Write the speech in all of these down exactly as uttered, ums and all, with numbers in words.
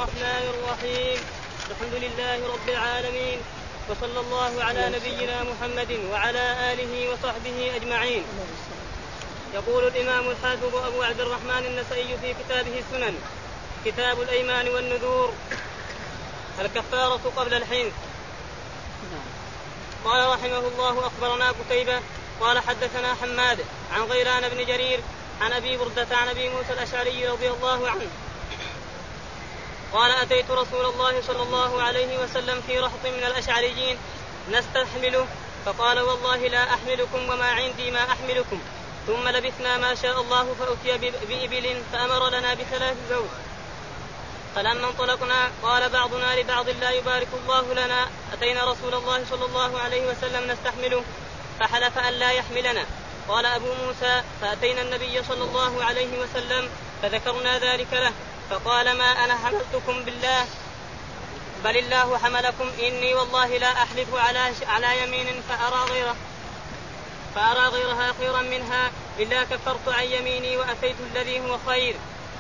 الرحمن الرحيم. الحمد لله رب العالمين، وصلى الله على نبينا محمد وعلى آله وصحبه أجمعين. يقول الإمام الحافظ أبو عبد الرحمن النسائي في كتابه السنن كتاب الأيمان والنذور الكفارة قبل الحنث. قال رحمه الله: أخبرنا قتيبة قال حدثنا حماد عن غيلان بن جرير عن أبي بردة عن أبي موسى الأشعري رضي الله عنه قال: أتيت رسول الله صلى الله عليه وسلم في رهط من الأشعريين نستحمله، فقال: والله لا أحملكم وما عندي ما أحملكم. ثم لبثنا ما شاء الله فأتي بإبل فأمر لنا بثلاث زوج. فلما انطلقنا قال بعضنا لبعض: لا يبارك الله لنا، أتينا رسول الله صلى الله عليه وسلم نستحمله فحلف أن لا يحملنا. قال أبو موسى: فأتينا النبي صلى الله عليه وسلم فذكرنا ذلك له، فقال: ما أنا حملتكم بالله بل الله حملكم، إني والله لا أحلف على على يمين فأرى غيره فأرى غيرها خيرا منها إلا كفرت عن يميني وأتيت الذي هو خير.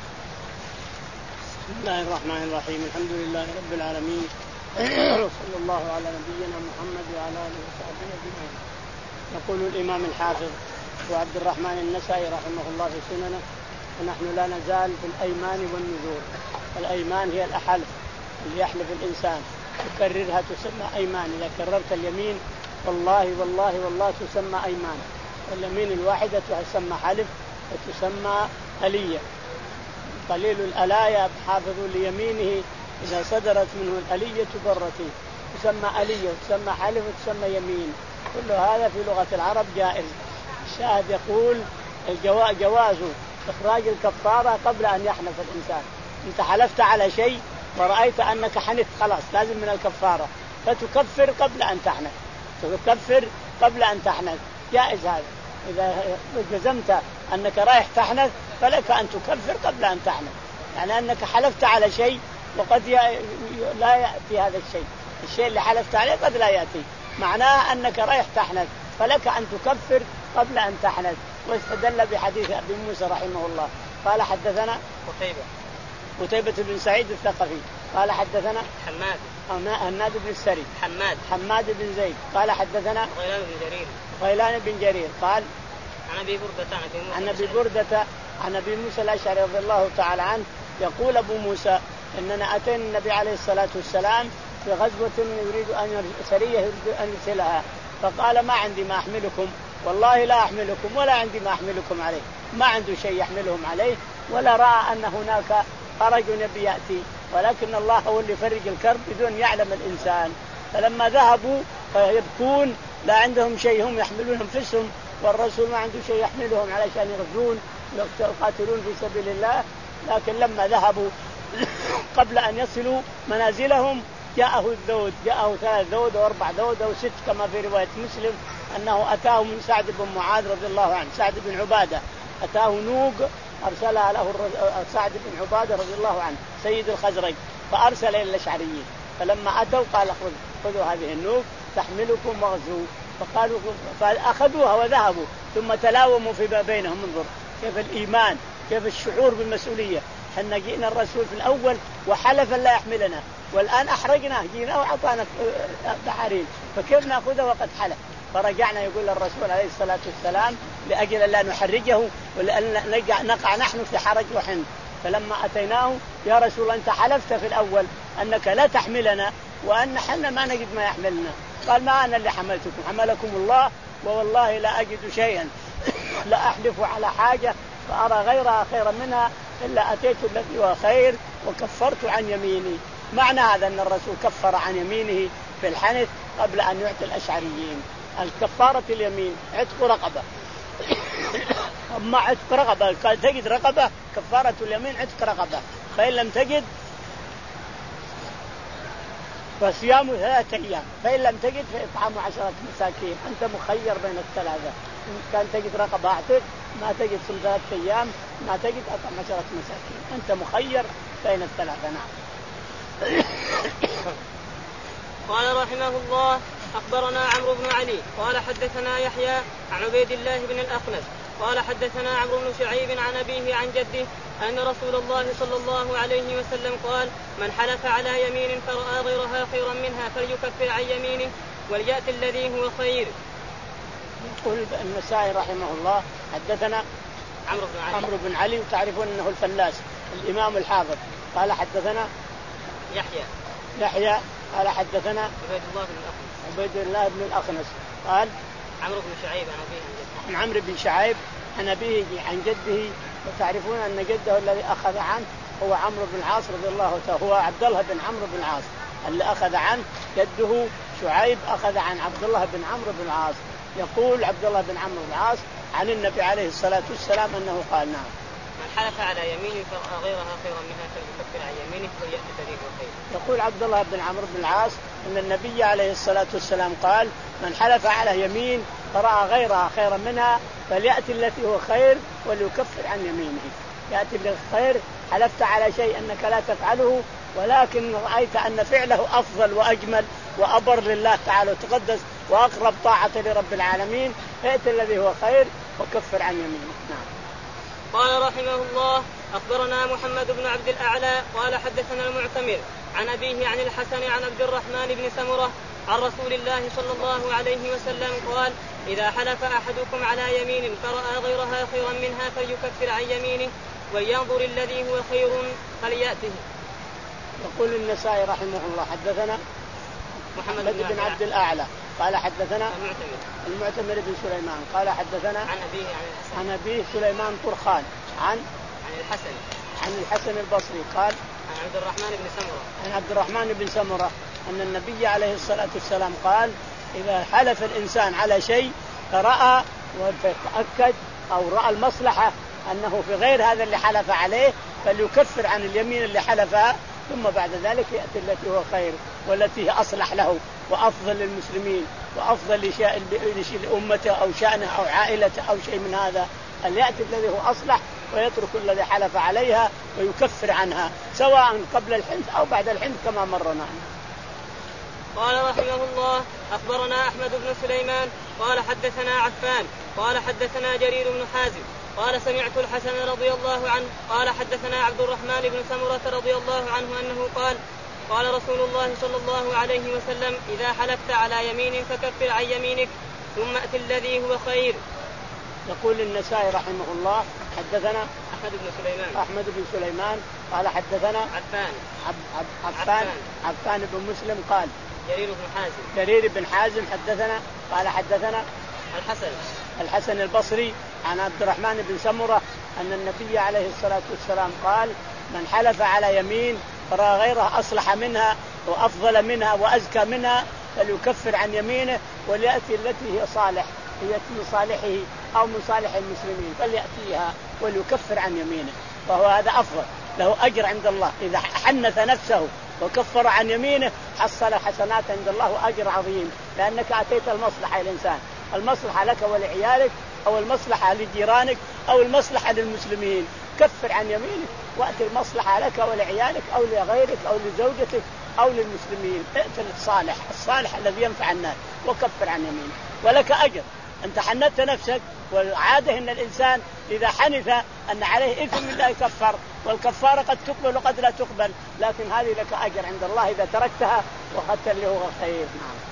بسم الله الرحمن الرحيم. الحمد لله رب العالمين، وصلى الله على نبينا محمد وعلى آله وصحبه أجمعين. يقول الإمام الحافظ أبو عبد الرحمن النسائي رحمه الله في سننه: ونحن لا نزال في الأيمان والنذور. الأيمان هي الأحلف اللي يحلف الإنسان يكررها تسمى أيمان. إذا كررت اليمين والله والله والله تسمى أيمان. واليمين الواحدة تسمى حلف وتسمى ألية. قليل الألايا حافظ ليمينه إذا صدرت منه الألية برتي، تسمى ألية وتسمى حلف وتسمى يمين. كل هذا في لغة العرب جائز. الشاهد يقول: جواز إخراج الكفارة قبل أن يحنث الإنسان. أنت حلفت على شيء ورأيت أنك حنث، خلاص لازم من الكفارة، فتكفر قبل أن تحنث. تكفر قبل أن تحنث جائز هذا. إذا جزمت أنك رايح تحنث فلك أن تكفر قبل أن تحنث، يعني أنك حلفت على شيء وقد لا يأتي هذا الشيء. الشيء اللي حلفت عليه قد لا يأتي، معناه أنك رايح تحنث فلك أن تكفر قبل أن تحنث. واستدل بحديث أبي موسى رحمه الله قال: حدثنا قتيبة قتيبة بن سعيد الثقفي قال: حدثنا حماد هناد بن السري حماد حماد بن زيد قال: حدثنا غيلان بن جرير غيلان بن جرير قال: عن أبي بردة عن أبي بردة عن أبي موسى الأشعري رضي الله تعالى عنه يقول أبو موسى: إننا أتينا النبي عليه الصلاة والسلام في غزوة يريد أن سرية يريد أن يرسلها، فقال: ما عندي ما أحملكم، والله لا أحملكم ولا عندي ما أحملكم عليه. ما عنده شيء يحملهم عليه، ولا رأى أن هناك خرج نبي يأتي، ولكن الله هو اللي يفرج الكرب بدون يعلم الإنسان. فلما ذهبوا يبكون لا عندهم شيء هم يحملون أنفسهم، والرسول ما عنده شيء يحملهم علشان يغزون يقاتلون في سبيل الله. لكن لما ذهبوا قبل أن يصلوا منازلهم جاءه الذود، جاءه ثلاث ذود وأربع ذود أو ست كما في رواية مسلم، أنه أتاه من سعد بن معاذ رضي الله عنه، سعد بن عبادة أتاه نوق أرسلها له سعد بن عبادة رضي الله عنه سيد الخزرج، فأرسل إلى الأشعريين. فلما أتوا قال: خذوا هذه النوق تحملكم واغزوا. فقالوا فأخذوها وذهبوا، ثم تلاوموا في بينهم. انظر كيف الإيمان، كيف الشعور بالمسؤولية. حنا جئنا الرسول في الأول وحلف لا يحملنا، والآن أحرجنا جينا وأعطانا بحرين، فكيف نأخذه وقد حلف؟ فرجعنا يقول الرسول عليه الصلاة والسلام لأجل لا نحرجه ولأن نقع نحن في حرج وحن. فلما أتيناه: يا رسول الله أنت حلفت في الأول أنك لا تحملنا وأن حنا ما نجد ما يحملنا. قال: ما أنا اللي حملتكم، حملكم الله، ووالله لا أجد شيئا لا أحلف على حاجة فأرى غيرها خيرا منها إلا أتيت الذي هو خير وكفرت عن يميني. معنى هذا أن الرسول كفر عن يمينه في الحنث قبل أن يعطي الأشعريين. الكفارة اليمين عتق رقبة. أما عتق رقبة قال تجد رقبة، كفارة اليمين عتق رقبة، فإن لم تجد فصيام ثلاثة أيام، فإن لم تجد فإطعام عشرة مساكين. أنت مخير بين الثلاثة، إن كان تجد رقبة أعتق، ما تجد صم ثلاثة أيام، ما تجد أطعم عشرة مساكين. أنت مخير بين الثلاثة. نعم. قال رحمه الله: أخبرنا عمرو بن علي قال حدثنا يحيى عن عبيد الله بن الأخنس قال حدثنا عمرو بن شعيب عن أبيه عن جده أن رسول الله صلى الله عليه وسلم قال من حلف على يمين فرأى غيرها خيرا منها فليكفر عن يمينه وليأتي الذي هو خير. يقول النسائي رحمه الله حدثنا عمرو بن علي, عمرو بن علي وتعرفون أنه الفلاس الإمام الحافظ. قال حدثنا يحيى يحيى قال حدثنا عبيد الله بن الأخنس عبيد الله بن الأخنس قال عمرو بن شعيب عن أبيه عن جده عن عمرو بن شعيب عن أبيه عن جده. وتعرفون أن جده الذي أخذ عنه هو عمرو بن العاص رضي الله تعالى، هو عبد الله بن عمرو بن العاص اللي أخذ عنه جده شعيب أخذ عن عبد الله بن عمرو بن العاص. يقول عبد الله بن عمرو بن العاص عن النبي عليه الصلاة والسلام أنه قال نعم من حلف على يمين فرأى غيرها خيرا منها فليكفر عن يمينه وليأتي الذي هو خير. يقول عبد الله بن عمرو بن العاص أن النبي عليه الصلاة والسلام قال من حلف على يمين فرأى غيرها خيرا منها فليأتي التي هو خير وليكفر عن يمينه. يأتي بالخير، حلفت على شيء أنك لا تفعله ولكن رأيت أن فعله أفضل وأجمل وأبر لله تعالى وتقدس وأقرب طاعة لرب العالمين، فأتي الذي هو خير وكفر عن يمينه. نعم. قال رحمه الله أخبرنا محمد بن عبد الأعلى قال حدثنا المعتمر عن أبيه عن الحسن عن عبد الرحمن بن سمرة عن رسول الله صلى الله عليه وسلم قال إذا حلف أحدكم على يمين فرأى غيرها خيرا منها فليكفر عن يمينه ولينظر الذي هو خير فليأته. يقول النسائي رحمه الله حدثنا محمد بن, بن عبد الأعلى قال حدثنا المعتمر المعتمر بن سليمان قال حدثنا عن أبيه عن الحسن عن أبيه سليمان طرخان عن عن الحسن عن الحسن البصري قال عن عبد الرحمن بن سمرة عن عبد الرحمن بن سمرة أن النبي عليه الصلاة والسلام قال إذا حلف الإنسان على شيء فرأى وتأكد أو رأى المصلحة أنه في غير هذا اللي حلف عليه فليكفر عن اليمين اللي حلفها، ثم بعد ذلك يأتي التي هو خير والتي هي أصلح له وأفضل للمسلمين وأفضل لأمته أو شأنه أو عائلته أو شيء من هذا، أن يأتي الذي هو أصلح ويترك الذي حلف عليها ويكفر عنها سواء قبل الحنث أو بعد الحنث كما مرنا. قال رحمه الله أخبرنا أحمد بن سليمان قال حدثنا عفان قال حدثنا جرير بن حازم قال سمعت الحسن رضي الله عنه قال حدثنا عبد الرحمن بن سمرة رضي الله عنه أنه قال قال رسول الله صلى الله عليه وسلم إذا حلفت على يمين فكفر عن يمينك ثم أتي الذي هو خير. يقول النسائي رحمه الله حدثنا أحمد بن سليمان أحمد بن سليمان قال حدثنا عفان عب عب عفان عفان بن مسلم قال جرير بن حازم جرير بن حازم حدثنا قال حدثنا الحسن الحسن البصري عن عبد الرحمن بن سمرة أن النبي عليه الصلاة والسلام قال من حلف على يمين فرأى غيرها أصلح منها وأفضل منها وأزكى منها فليكفر عن يمينه وليأتي التي هي صالح هي من صالحه أو من صالح المسلمين فليأتيها وليكفر عن يمينه، فهو هذا أفضل له أجر عند الله. إذا حنث نفسه وكفر عن يمينه حصل حسنات عند الله وأجر عظيم، لأنك أتيت المصلحة الإنسان، المصلحة لك ولعيالك أو المصلحة لجيرانك أو المصلحة للمسلمين، كفر عن يمينك وأتي المصلحة لك ولعيالك أو لغيرك أو لزوجتك أو للمسلمين، ائت الصالح الصالح الذي ينفع الناس وكفر عن يمينك ولك أجر. أنت حنثت نفسك، والعادة أن الإنسان إذا حنث أن عليه إثم لا يكفر، والكفارة قد تقبل وقد لا تقبل، لكن هذه لك أجر عند الله إذا تركتها وأخذت اللي هو خير.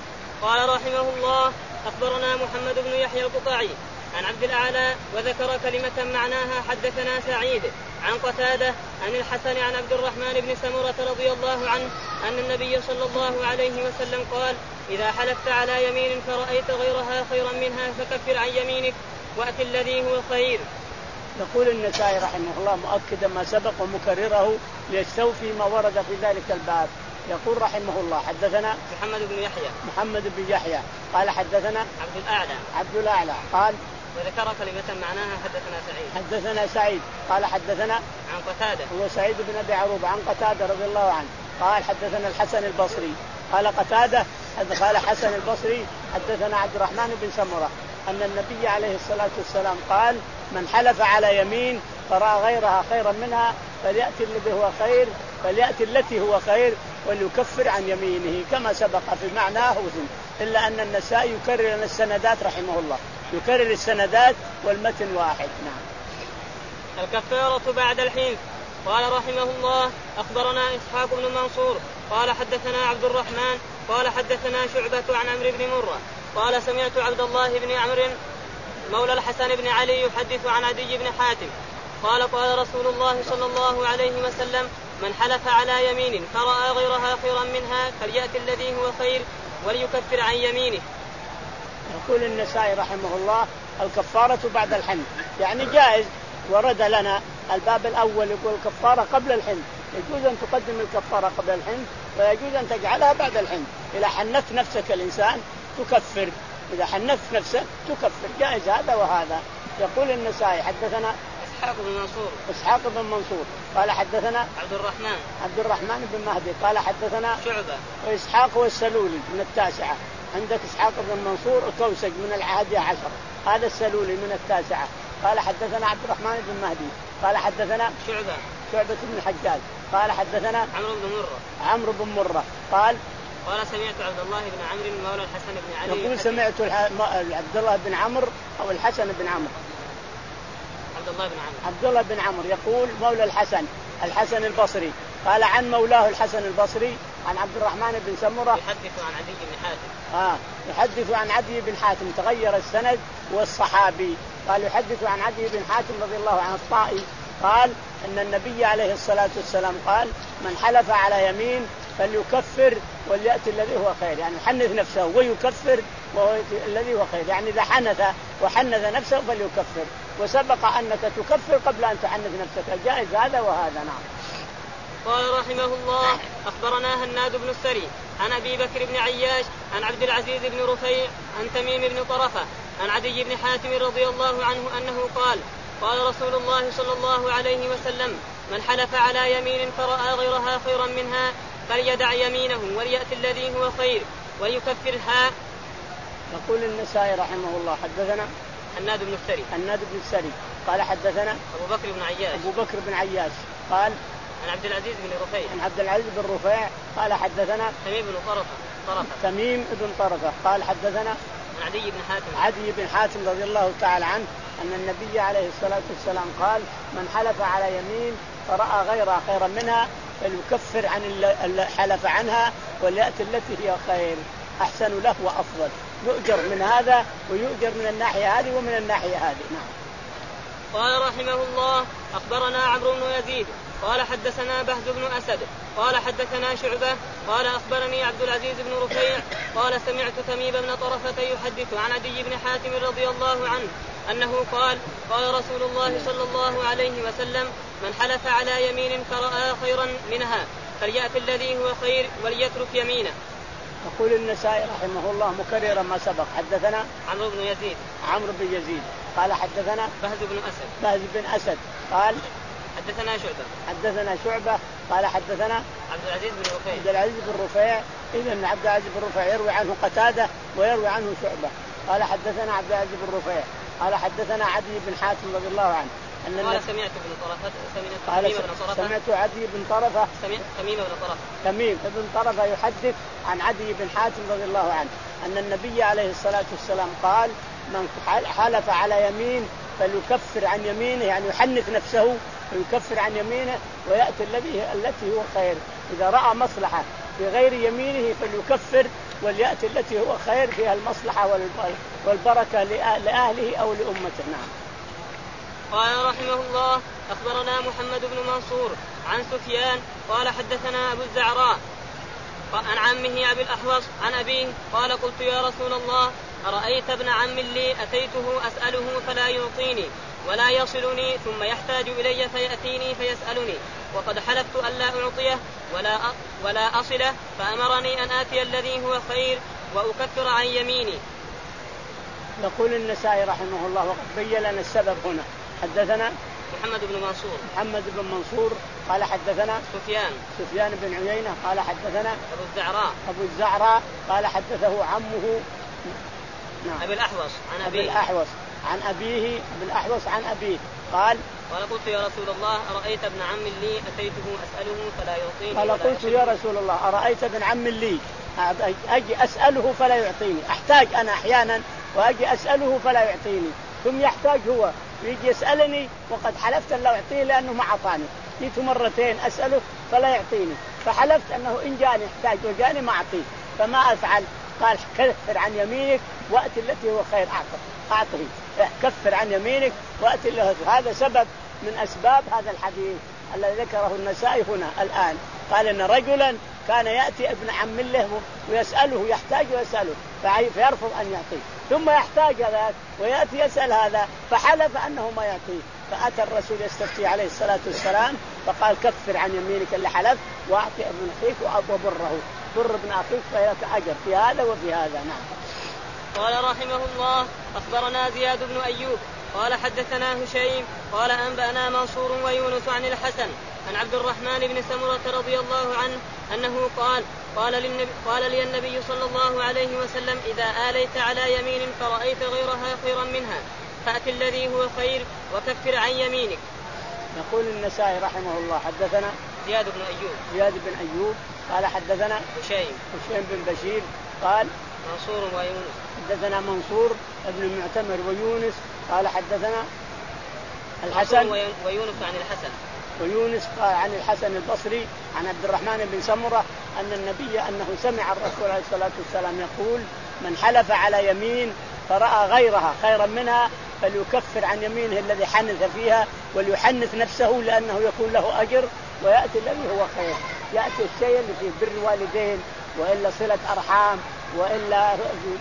قال رحمه الله أخبرنا محمد بن يحيى القطعي عن عبد الأعلى وذكر كلمة معناها حدثنا سعيد عن قتادة عن الحسن عن عبد الرحمن بن سمرة رضي الله عنه أن النبي صلى الله عليه وسلم قال إذا حلفت على يمين فرأيت غيرها خيرا منها فكفر عن يمينك وأتي الذي هو خير. يقول النسائي رحمه الله مؤكدا ما سبق ومكرره ليستوفي ما ورد في ذلك الباب. يقول رحمه الله حدثنا محمد بن يحيى محمد بن يحيى قال حدثنا عبد الأعلى عبد الأعلى قال وذكر كلمة معناها حدثنا سعيد حدثنا سعيد قال حدثنا عن قتادة هو سعيد بن أبي عروبة عن قتادة رضي الله عنه قال حدثنا الحسن البصري قال قتادة قال حسن البصري حدثنا عبد الرحمن بن سمرة أن النبي عليه الصلاة والسلام قال من حلف على يمين فرأى غيرها خيرا منها فليأتي الذي هو خير فليأتي التي هو خير وليكفر عن يمينه كما سبق في معناه وزن، إلا أن النسائي يكرر لنا السندات رحمه الله يكرر السندات والمتن واحد. نعم. الكفارة بعد الحنث. قال رحمه الله أخبرنا إسحاق بن منصور قال حدثنا عبد الرحمن قال حدثنا شعبة عن عمرو بن مرة قال سمعت عبد الله بن عمرو مولى الحسن بن علي يحدث عن عدي بن حاتم قال قال رسول الله صلى الله عليه وسلم من حلف على يمين فرأى غيرها خيرا منها فليأتي الذي هو خير وليكفر عن يمينه. يقول النسائي رحمه الله الكفارة بعد الحنث، يعني جائز. ورد لنا الباب الأول يقول الكفارة قبل الحنث، يجوز أن تقدم الكفارة قبل الحنث ويجوز أن تجعلها بعد الحنث. إذا حنثت نفسك الإنسان تكفر، إذا حنثت نفسك تكفر، جائز هذا وهذا. يقول النسائي حدثنا إسحاق بن منصور إسحاق بن منصور قال حدثنا عبد الرحمن عبد الرحمن بن مهدي قال حدثنا شعبة وإسحاق والسلولي من التاسعة. عندك إسحاق بن منصور الكوسج من العادية عشر، هذا السلولي من التاسعة. قال حدثنا عبد الرحمن بن مهدي قال حدثنا شعبة شعبة بن الحجاج قال حدثنا عمرو بن مرة عمرو بن مرة قال قال سمعت عبد الله بن عمرو مولى الحسن بن علي يقول سمعت عبد الله بن عمرو أو الحسن بن عمرو عبد الله بن عمرو عبد الله بن عمرو يقول مولى الحسن الحسن البصري قال عن مولاه الحسن البصري عن عبد الرحمن بن سمرة يحدث عن عدي بن حاتم آه يحدث عن عدي بن حاتم، تغير السند والصحابي. قال يحدث عن عدي بن حاتم رضي الله عنه الطائي قال أن النبي عليه الصلاة والسلام قال من حلف على يمين فليكفر وليأتي الذي هو خير، يعني حنث نفسه ويكفر الذي هو خير، يعني إذا حنث وحنث نفسه فليكفر، وسبق أنك تكفر قبل أن تحنث نفسك، جائز هذا وهذا. نعم. قال رحمه الله أخبرنا هناد بن السري عن أبي بكر بن عياش عن عبد العزيز بن رفيع عن تميم بن طرفة عن عدي بن حاتم رضي الله عنه أنه قال قال رسول الله صلى الله عليه وسلم من حلف على يمين فرأى غيرها خيرا منها فليدع يمينه وليأتي الذي هو خير وليكفرها. يقول النسائي رحمه الله حدثنا هناد بن السري هناد بن السري قال حدثنا أبو بكر بن عياش أبو بكر بن عياش قال عن عبد العزيز بن رفيع عن عبد العزيز بن رفيع قال حدثنا تميم بن طرفة طرفة تميم بن طرفة قال حدثنا عن عدي بن حاتم عدي بن حاتم رضي الله تعالى عنه أن النبي عليه الصلاة والسلام قال من حلف على يمين فرأى غيرها خيرا منها فليكفر عن اللي حلف عنها وليأتي التي هي خير أحسن له وأفضل، يؤجر من هذا ويؤجر من الناحية هذه ومن الناحية هذه. نعم. قال رحمه الله أخبرنا عمرو بن يزيد قال حدثنا بهز بن أسد قال حدثنا شعبة قال أخبرني عبد العزيز بن رفيع قال سمعت تميم بن طرفة يحدث عن عدي بن حاتم رضي الله عنه أنه قال قال رسول الله صلى الله عليه وسلم من حلف على يمين فرأى خيرا منها فليأتي الذي هو خير وليترك يمينه. يقول النسائي رحمه الله مكررا ما سبق حدثنا عمرو بن يزيد عمرو بن يزيد قال حدثنا بهز بن أسد بهز بن أسد قال حدثنا شعبة حدثنا شعبة قال حدثنا عبد العزيز بن رفيع عبد العزيز بن رفيع إذن عبد العزيز بن رفيع يروي عنه قتادة ويروي عنه شعبة. قال حدثنا عبد العزيز بن رفيع قال حدثنا عدي بن حاتم رضي الله عنه أن قال سمعت بن طرفة سمعت تميم بن طرفة سمعت عدي بن طرفة سمعت تميم بن طرفة تميم بن طرفة يحدث عن عدي بن حاتم رضي الله عنه أن النبي عليه الصلاة والسلام قال من حلف على يمين فليكفر عن يمينه، يعني يحنث نفسه ويكفر عن يمينه ويأتي الذي التي هو خير، إذا رأى مصلحة في غير يمينه فليكفر وليأتي التي هو خير فيها المصلحة والبركة لأهله أو لأمته. نعم. قال رحمه الله أخبرنا محمد بن منصور عن سفيان قال حدثنا أبو الزعراء عن عمه أبي الأحوص عن أبيه قال قلت يا رسول الله أرأيت ابن عم لي أتيته أسأله فلا يعطيني ولا يصلني ثم يحتاج إلي فيأتيني فيسألني وقد حلفت ألا أعطيه ولا ولا أصله فأمرني أن آتي الذي هو خير وأكفر عن يميني. يقول النسائي رحمه الله وقد بين لنا السبب هنا. حدثنا محمد بن منصور محمد بن منصور قال حدثنا سفيان سفيان بن عيينة قال حدثنا أبو الزعراء أبو الزعراء قال حدثه عمه نعم. أبي الأحوص عن أبي الأحوص عن أبيه أبي الأحوص عن أبيه قال قال قلت يا رسول الله أرأيت ابن عم لي أتيته أسأله فلا يعطيني قال قلت يا رسول الله أرأيت ابن عم لي أجي أسأله فلا يعطيني، أحتاج أنا أحيانا وأجي أسأله فلا يعطيني ثم يحتاج هو ويجي يسألني وقد حلفت أن لا أعطيه لأنه ما أعطاني، جئت مرتين أسأله فلا يعطيني، فحلفت أنه إن جاني احتاج وجاني ما أعطيه، فما أفعل؟ قال كفر عن يمينك وأت التي هو خير أعطه، كفر عن يمينك وأت له. هذا سبب من أسباب هذا الحديث الذي ذكره النسائي هنا الآن. قال إن رجلا كان يأتي ابن عم له ويسأله، يحتاج ويسأله فيرفض أن يعطيه، ثم يحتاج هذا ويأتي يسأل هذا فحلف أنه ما يعطيه، فأتى الرسول يستفتي عليه الصلاة والسلام فقال كفر عن يمينك اللي حلف وأعطي ابن أخيك وبره، بر ابن أخيك فلك أجر في هذا وفي هذا. نعم. قال رحمه الله أخبرنا زياد بن أيوب قال حدثنا هشيم قال أنبأنا منصور ويونس عن الحسن عن عبد الرحمن بن سمرة رضي الله عنه أنه قال قال, للنبي قال لي النبي صلى الله عليه وسلم إذا آليت على يمين فرأيت غيرها خيرا منها فأت الذي هو خير وكفر عن يمينك. يقول النسائي رحمه الله حدثنا زياد بن أيوب زياد بن أيوب قال حدثنا هشيم هشيم بن بشير قال منصور ويونس حدثنا منصور ابن المعتمر ويونس قال حدثنا الحسن ويونس عن الحسن ويونس قال عن الحسن البصري عن عبد الرحمن بن سمرة أن النبي أنه سمع الرسول عليه الصلاة والسلام يقول من حلف على يمين فرأى غيرها خيرا منها فليكفر عن يمينه الذي حنث فيها وليحنث نفسه لأنه يكون له أجر ويأتي الذي هو خير. يأتي الشيء اللي فيه بر والدين وإلا صلة أرحام وإلا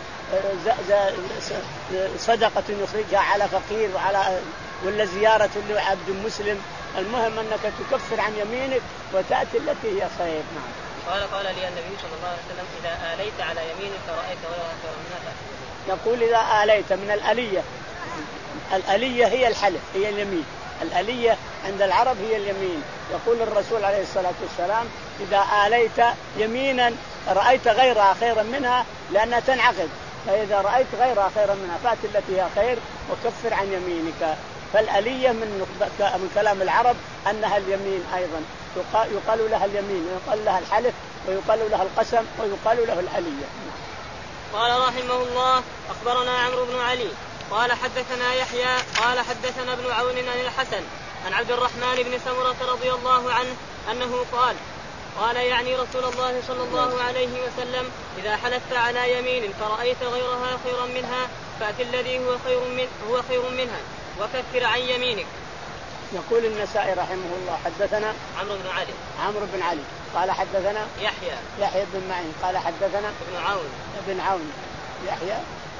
صدقة يخرجها على فقير وعلى ولا زيارة لعبد مسلم. المهم أنك تكفر عن يمينك وتأتي التي هي خير. نعم. قال قال لي النبي صلى الله عليه وسلم إذا آليت على يمينك فرأيت غيرها خيرا منها. يقول إذا آليت من الآلية، الآلية هي الحلف هي اليمين، الآلية عند العرب هي اليمين. يقول الرسول عليه الصلاة والسلام إذا آليت يمينا رأيت غيرها خيرا منها لأنها تنعقد، فإذا رأيت غيرها خيرا منها فات التي هي خير وكفر عن يمينك. فالآلية من من كلام العرب أنها اليمين أيضا، يقال لها اليمين ويقال لها الحلف ويقال لها القسم ويقال له الآلية. قال رحمه الله أخبرنا عمرو بن علي قال حدثنا يحيى قال حدثنا ابن عون عن الحسن عن عبد الرحمن بن سمرة رضي الله عنه أنه قال قال يعني رسول الله صلى الله عليه وسلم إذا حلفت على يمين فرأيت غيرها خيرا منها فأت الذي هو خير, من هو خير منها وكفر عن يمينك. يقول النسائي رحمه الله حدثنا عمرو بن علي عمرو بن علي قال حدثنا يحيى يحيى بن معين قال حدثنا ابن عون ابن عون يحيى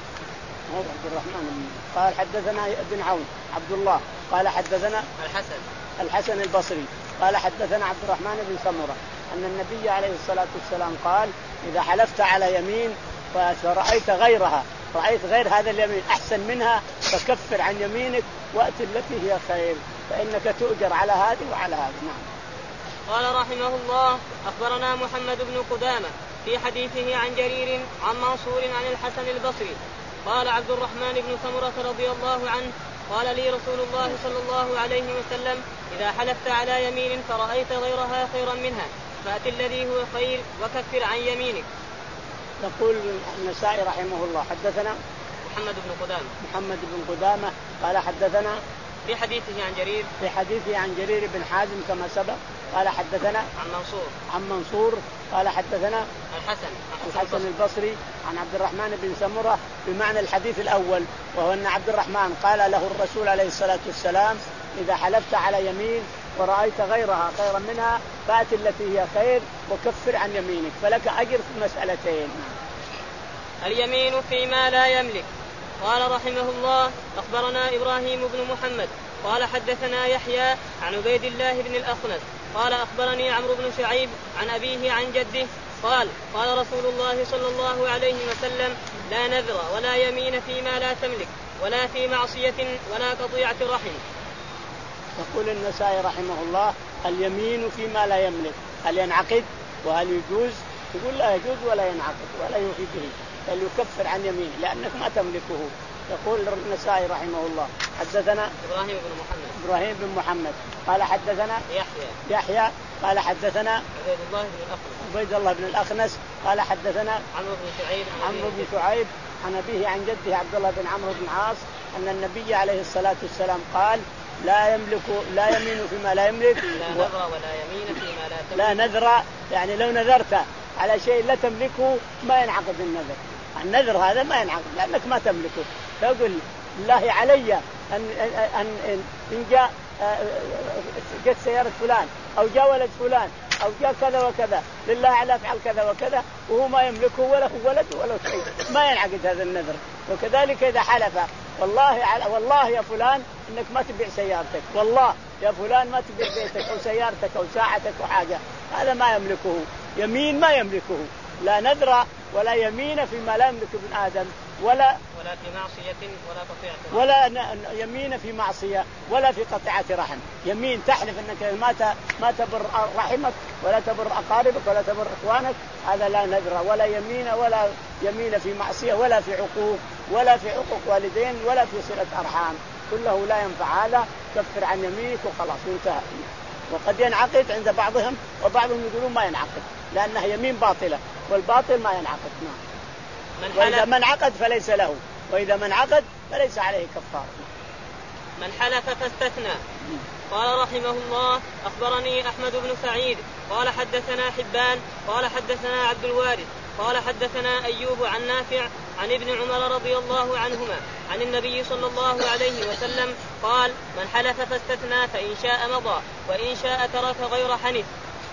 هو عبد الرحمن قال حدثنا ابن عون عبد الله قال حدثنا الحسن الحسن البصري قال حدثنا عبد الرحمن بن سمرة أن النبي عليه الصلاة والسلام قال إذا حلفت على يمين فرأيت غيرها رأيت غير هذا اليمين أحسن منها فكفر عن يمينك وأت التي هي خير فإنك تؤجر على هذه وعلى هذه. نعم. قال رحمه الله أخبرنا محمد بن قدامة في حديثه عن جرير عن منصور عن الحسن البصري قال عبد الرحمن بن سمرة رضي الله عنه قال لي رسول الله صلى الله عليه وسلم إذا حلفت على يمين فرأيت غيرها خيرا منها فأت الذي هو خير وكفر عن يمينك. يقول النسائي رحمه الله حدثنا محمد بن قدامة محمد بن قدامة قال حدثنا في حديثه عن جرير في حديثه عن جرير بن حازم كما سبق قال حدثنا عن منصور عن منصور قال حدثنا الحسن الحسن البصري عن عبد الرحمن بن سمرة بمعنى الحديث الأول، وهو أن عبد الرحمن قال له الرسول عليه الصلاة والسلام إذا حلفت على يمين ورأيت غيرها خيرا منها فأت التي هي خير وكفر عن يمينك فلك أجر في المسألتين. اليمين فيما لا يملك. قال رحمه الله أخبرنا إبراهيم بن محمد قال حدثنا يحيى عن عبيد الله بن الأخنس قال أخبرني عمرو بن شعيب عن أبيه عن جده قال قال رسول الله صلى الله عليه وسلم لا نذر ولا يمين فيما لا تملك ولا في معصية ولا قطيعة رحم. يقول النسائي رحمه الله اليمين فيما لا يملك هل ينعقد وهل يجوز؟ يقول لا يجوز ولا ينعقد ولا يوفي به بل يكفر عن يمينه لأنك ما تملكه. يقول النسائي رحمه الله حدثنا إبراهيم بن محمد إبراهيم بن محمد قال حدثنا يحيى يحيى قال حدثنا عبيد الله بن الأخنس عبيد الله بن الأخنس قال حدثنا عمرو بن شعيب عمرو بن شعيب عن أبيه عن جده عبد الله بن عمرو بن عاص أن النبي عليه الصلاة والسلام قال لا يملك لا يمين فيما لا يملك لا نذر ولا يمين فيما لا تملك. لا نذر يعني لو نذرت على شيء لا تملكه ما ينعقد النذر. النذر هذا ما ينعقد لأنك ما تملكه. تقول الله علي أن أن إن جاء جت سيارة فلان أو جاء ولد فلان أو جاء كذا وكذا لله على أفعل كذا وكذا وهو ما يملكه ولا هو ولد ولا شيء ما ينعقد هذا النذر. وكذلك إذا حلف والله على والله يا فلان إنك ما تبيع سيارتك، والله يا فلان ما تبيع بيتك أو سيارتك أو ساعتك أو حاجة، هذا ما يملكه، يمين ما يملكه. لا نذر ولا يمين فيما لا يملك ابن آدم ولا ولا في معصية ولا قطيعة رحم. ولا يمين في معصية ولا في قطيعة رحم. يمين تحلف أنك ما ما تبر رحمك ولا تبر أقاربك ولا تبر إخوانك، هذا لا نذر ولا يمين ولا يمين في معصية ولا في عقوق ولا في عقوق والدين ولا في صلة أرحام، كله لا ينفع. هذا كفر عن يمينك وخلاص انتهى. وقد ينعقد عند بعضهم وبعضهم يقولون ما ينعقد لأنها يمين باطلة والباطل ما ينعقد. من وإذا من عقد فليس له وإذا من عقد فليس عليه كفارة. من حلف فاستثنى. قال رحمه الله أخبرني أحمد بن سعيد قال حدثنا حبان قال حدثنا عبد الوارث قال حدثنا أيوب عن نافع عن ابن عمر رضي الله عنهما عن النبي صلى الله عليه وسلم قال من حلف فاستثنى فإن شاء مضى وإن شاء ترك غير حنث.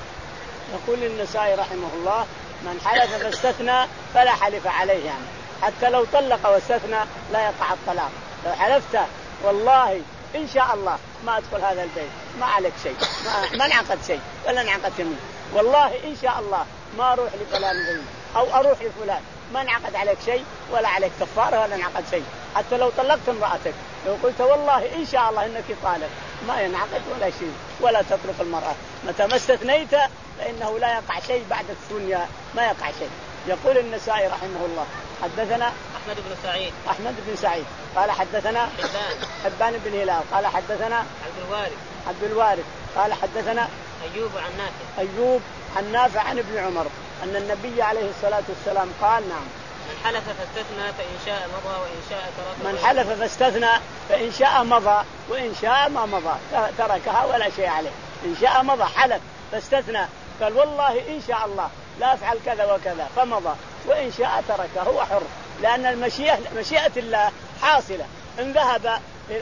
يقول النسائي رحمه الله من حلف فاستثنى فلا حلف عليه، يعني حتى لو طلق واستثنى لا يقع الطلاق. لو حلفت والله إن شاء الله ما أدخل هذا البيت ما عليك شيء، ما, ما انعقد شيء ولا انعقد يمين، والله إن شاء الله ما أروح لفلان غير أو أروح لفلان، ما انعقد عليك شيء ولا عليك كفارة ولا انعقد شيء. حتى لو طلقت امرأتك لو قلت والله إن شاء الله إنك طالق ما ينعقد ولا شيء ولا تطلق المرأة. متى ما استثنيت فإنه لا يقع شيء بعد الثنيا، ما يقع شيء. يقول النسائي رحمه الله حدثنا أحمد بن سعيد أحمد بن سعيد قال حدثنا حبان حبان بن هلال قال حدثنا عبد الوارث عبد الوارث قال حدثنا أيوب عن نافع أيوب عن نافع عن ابن عمر أن النبي عليه الصلاة والسلام قال نعم من حلف فاستثنى فإن شاء مضى وإن شاء ترك. من حلف فاستثنى فإن شاء مضى وإن شاء ما مضى تركها ولا شيء عليه. إن شاء مضى حلف فاستثنى قال والله إن شاء الله لا أفعل كذا وكذا فمضى، وإن شاء تركه هو حر، لأن المشيئة مشيئة الله حاصلة. إن ذهب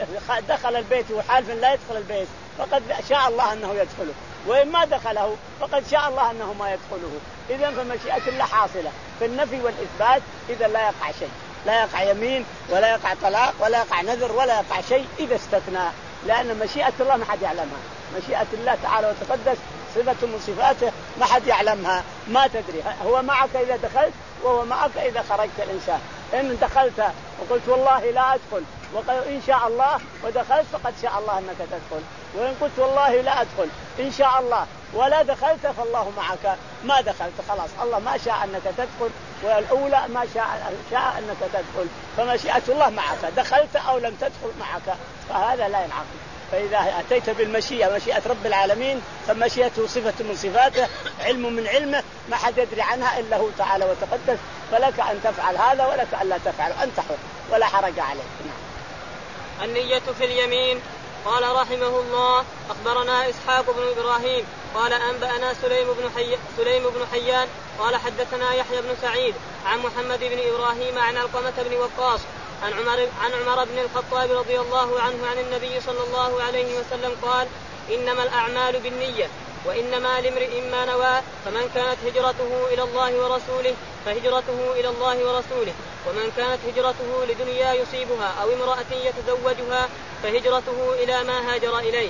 دخل البيت وحالف لا يدخل البيت فقد شاء الله أنه يدخله، وإن ما دخله فقد شاء الله أنه ما يدخله. إذن فمشيئة الله حاصلة في النفي والإثبات. إذا لا يقع شيء، لا يقع يمين ولا يقع طلاق ولا يقع نذر ولا يقع شيء إذا استثنى، لأن مشيئة الله ما حد يعلمها. مشيئة الله تعالى وتقدس صفة من صفاته ما حد يعلمها، ما تدري. هو معك إذا دخلت وهو معك إذا خرجت. الإنسان إن دخلت وقلت والله لا أدخل وإن شاء الله ودخلت فقد شاء الله أنك تدخل، وإن قلت والله لا أدخل إن شاء الله ولا دخلت فالله معك، ما دخلت خلاص الله ما شاء أنك تدخل، والأولى ما شاء شاء أنك تدخل، فمشيئة الله معك دخلت أو لم تدخل معك، فهذا لا ينعقد. فإذا أتيت بالمشيئة مشيئة رب العالمين فمشيئته صفة من صفاته، علم من علمه ما حد يدري عنها إلا هو تعالى وتقدس، فلك أن تفعل هذا ولك أن لا تفعل، أنت حر ولا حرج عليك. النية في اليمين. قال رحمه الله أخبرنا إسحاق بن إبراهيم قال أنبأنا سليم بن, حي... سليم بن حيان قال حدثنا يحيى بن سعيد عن محمد بن إبراهيم عن علقمة بن وقاص عن عمر, عن عمر بن الخطاب رضي الله عنه عن النبي صلى الله عليه وسلم قال إنما الأعمال بالنية وإنما لامرئ ما نوى، فمن كانت هجرته إلى الله ورسوله فهجرته إلى الله ورسوله، ومن كانت هجرته لدنيا يصيبها أو امرأة يتزوجها فهجرته إلى ما هاجر إليه.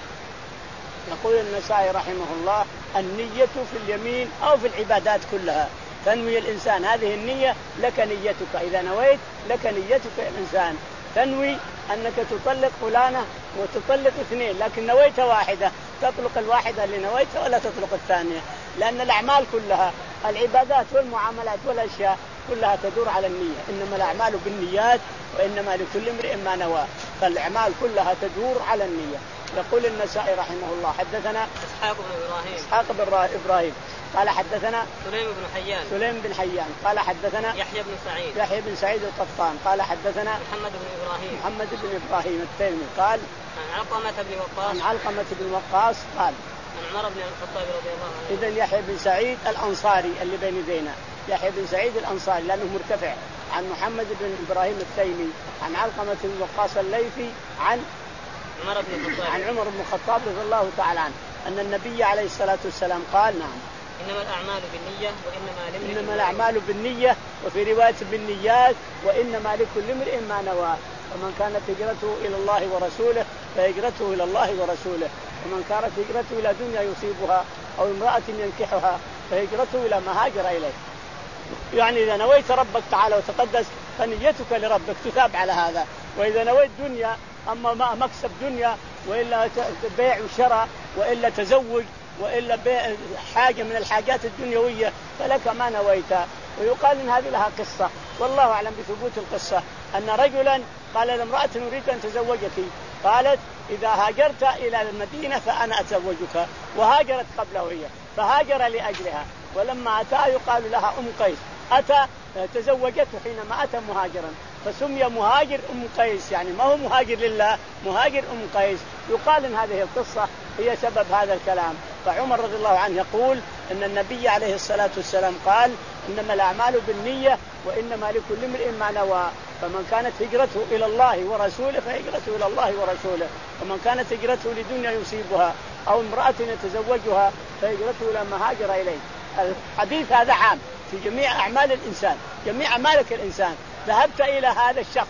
يقول النسائي رحمه الله النية في اليمين أو في العبادات كلها. تنوي الإنسان هذه النية، لك نيتك إذا نويت لك نيتك الإنسان، تنوي أنك تطلق فلانة وتطلق اثنين لكن نويت واحدة، تطلق الواحدة اللي نويتها ولا تطلق الثانية، لأن الأعمال كلها العبادات والمعاملات والأشياء كلها تدور على النية. إنما الأعمال بالنيات وإنما لكل امرئ ما نوى، فالأعمال كلها تدور على النية. يقول النسائي رحمه الله حدثنا إسحاق بن إبراهيم إسحاق بن إبراهيم قال حدثنا سليم بن حيان سليم بن حيان قال حدثنا يحيى بن سعيد يحيى بن سعيد القطان قال حدثنا محمد بن إبراهيم محمد بن إبراهيم التيمي قال عن علقمة بن وقاص عن علقمة بن وقاص قال عن عمر بن الخطاب رضي الله عنه. إذن يحيى بن سعيد الأنصاري اللي بين يدينا يحيى بن سعيد الأنصاري لأنه مرتفع عن محمد بن إبراهيم التيمي عن علقمة بن وقاص الليثي عن عمر بن الخطاب عن عمر بن الخطاب رضي الله تعالى عنه أن النبي عليه الصلاة والسلام قال نعم إنما الأعمال بالنية وإنما لامرئ إنما الأعمال بالنية وفي رواية بالنيات وإنما لكل امرئ ما نوى ومن كانت هجرته إلى الله ورسوله فهجرته إلى الله ورسوله ومن كانت هجرته إلى دنيا يصيبها أو امرأة ينكحها فهجرته إلى ما هاجر إليه. يعني إذا نويت ربك تعالى وتقدس فنيتك لربك تثاب على هذا. وإذا نويت دنيا أما ما مكسب دنيا وإلا بيع وشراء وإلا تزوج وإلا بيع حاجة من الحاجات الدنيوية فلك ما نويت. ويقال إن هذه لها قصة والله أعلم بثبوت القصة أن رجلا قال لامرأة نريد أن تزوجك قالت إذا هاجرت إلى المدينة فأنا أتزوجك وهاجرت قبله هي فهاجر لأجلها ولما أتى يقال لها أم قيس أتى تزوجته حينما أتى مهاجرا فسمي مهاجر أم قيس يعني ما هو مهاجر لله مهاجر أم قيس. يقال إن هذه القصة هي سبب هذا الكلام. فعمر رضي الله عنه يقول إن النبي عليه الصلاة والسلام قال إنما الأعمال بالنية وإنما لكل امرئ ما نوى فمن كانت هجرته إلى الله ورسوله فهجرته إلى الله ورسوله ومن كانت هجرته لدنيا يصيبها أو امرأة يتزوجها فهجرته إلى ما هاجر إليه. الحديث هذا عام في جميع أعمال الإنسان جميع أعمالك الإنسان. ذهبت إلى هذا الشخص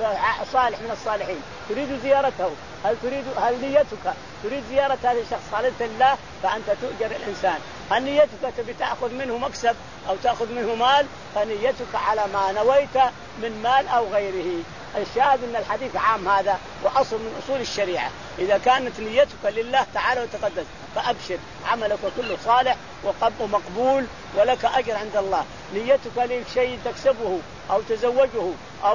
صالح من الصالحين تريد زيارته هل تريد هل نيتك تريد زيارة هذا الشخص صالح الله فأنت تؤجر الإنسان. هل نيتك تبي تأخذ منه مكسب أو تأخذ منه مال فنيتك على ما نويت من مال أو غيره. الشاهد أن الحديث عام هذا وأصل من أصول الشريعة. إذا كانت نيتك لله تعالى وتقدس فأبشر عملك كله صالح ومقبول ولك أجر عند الله. نيتك لشيء تكسبه أو تزوجه أو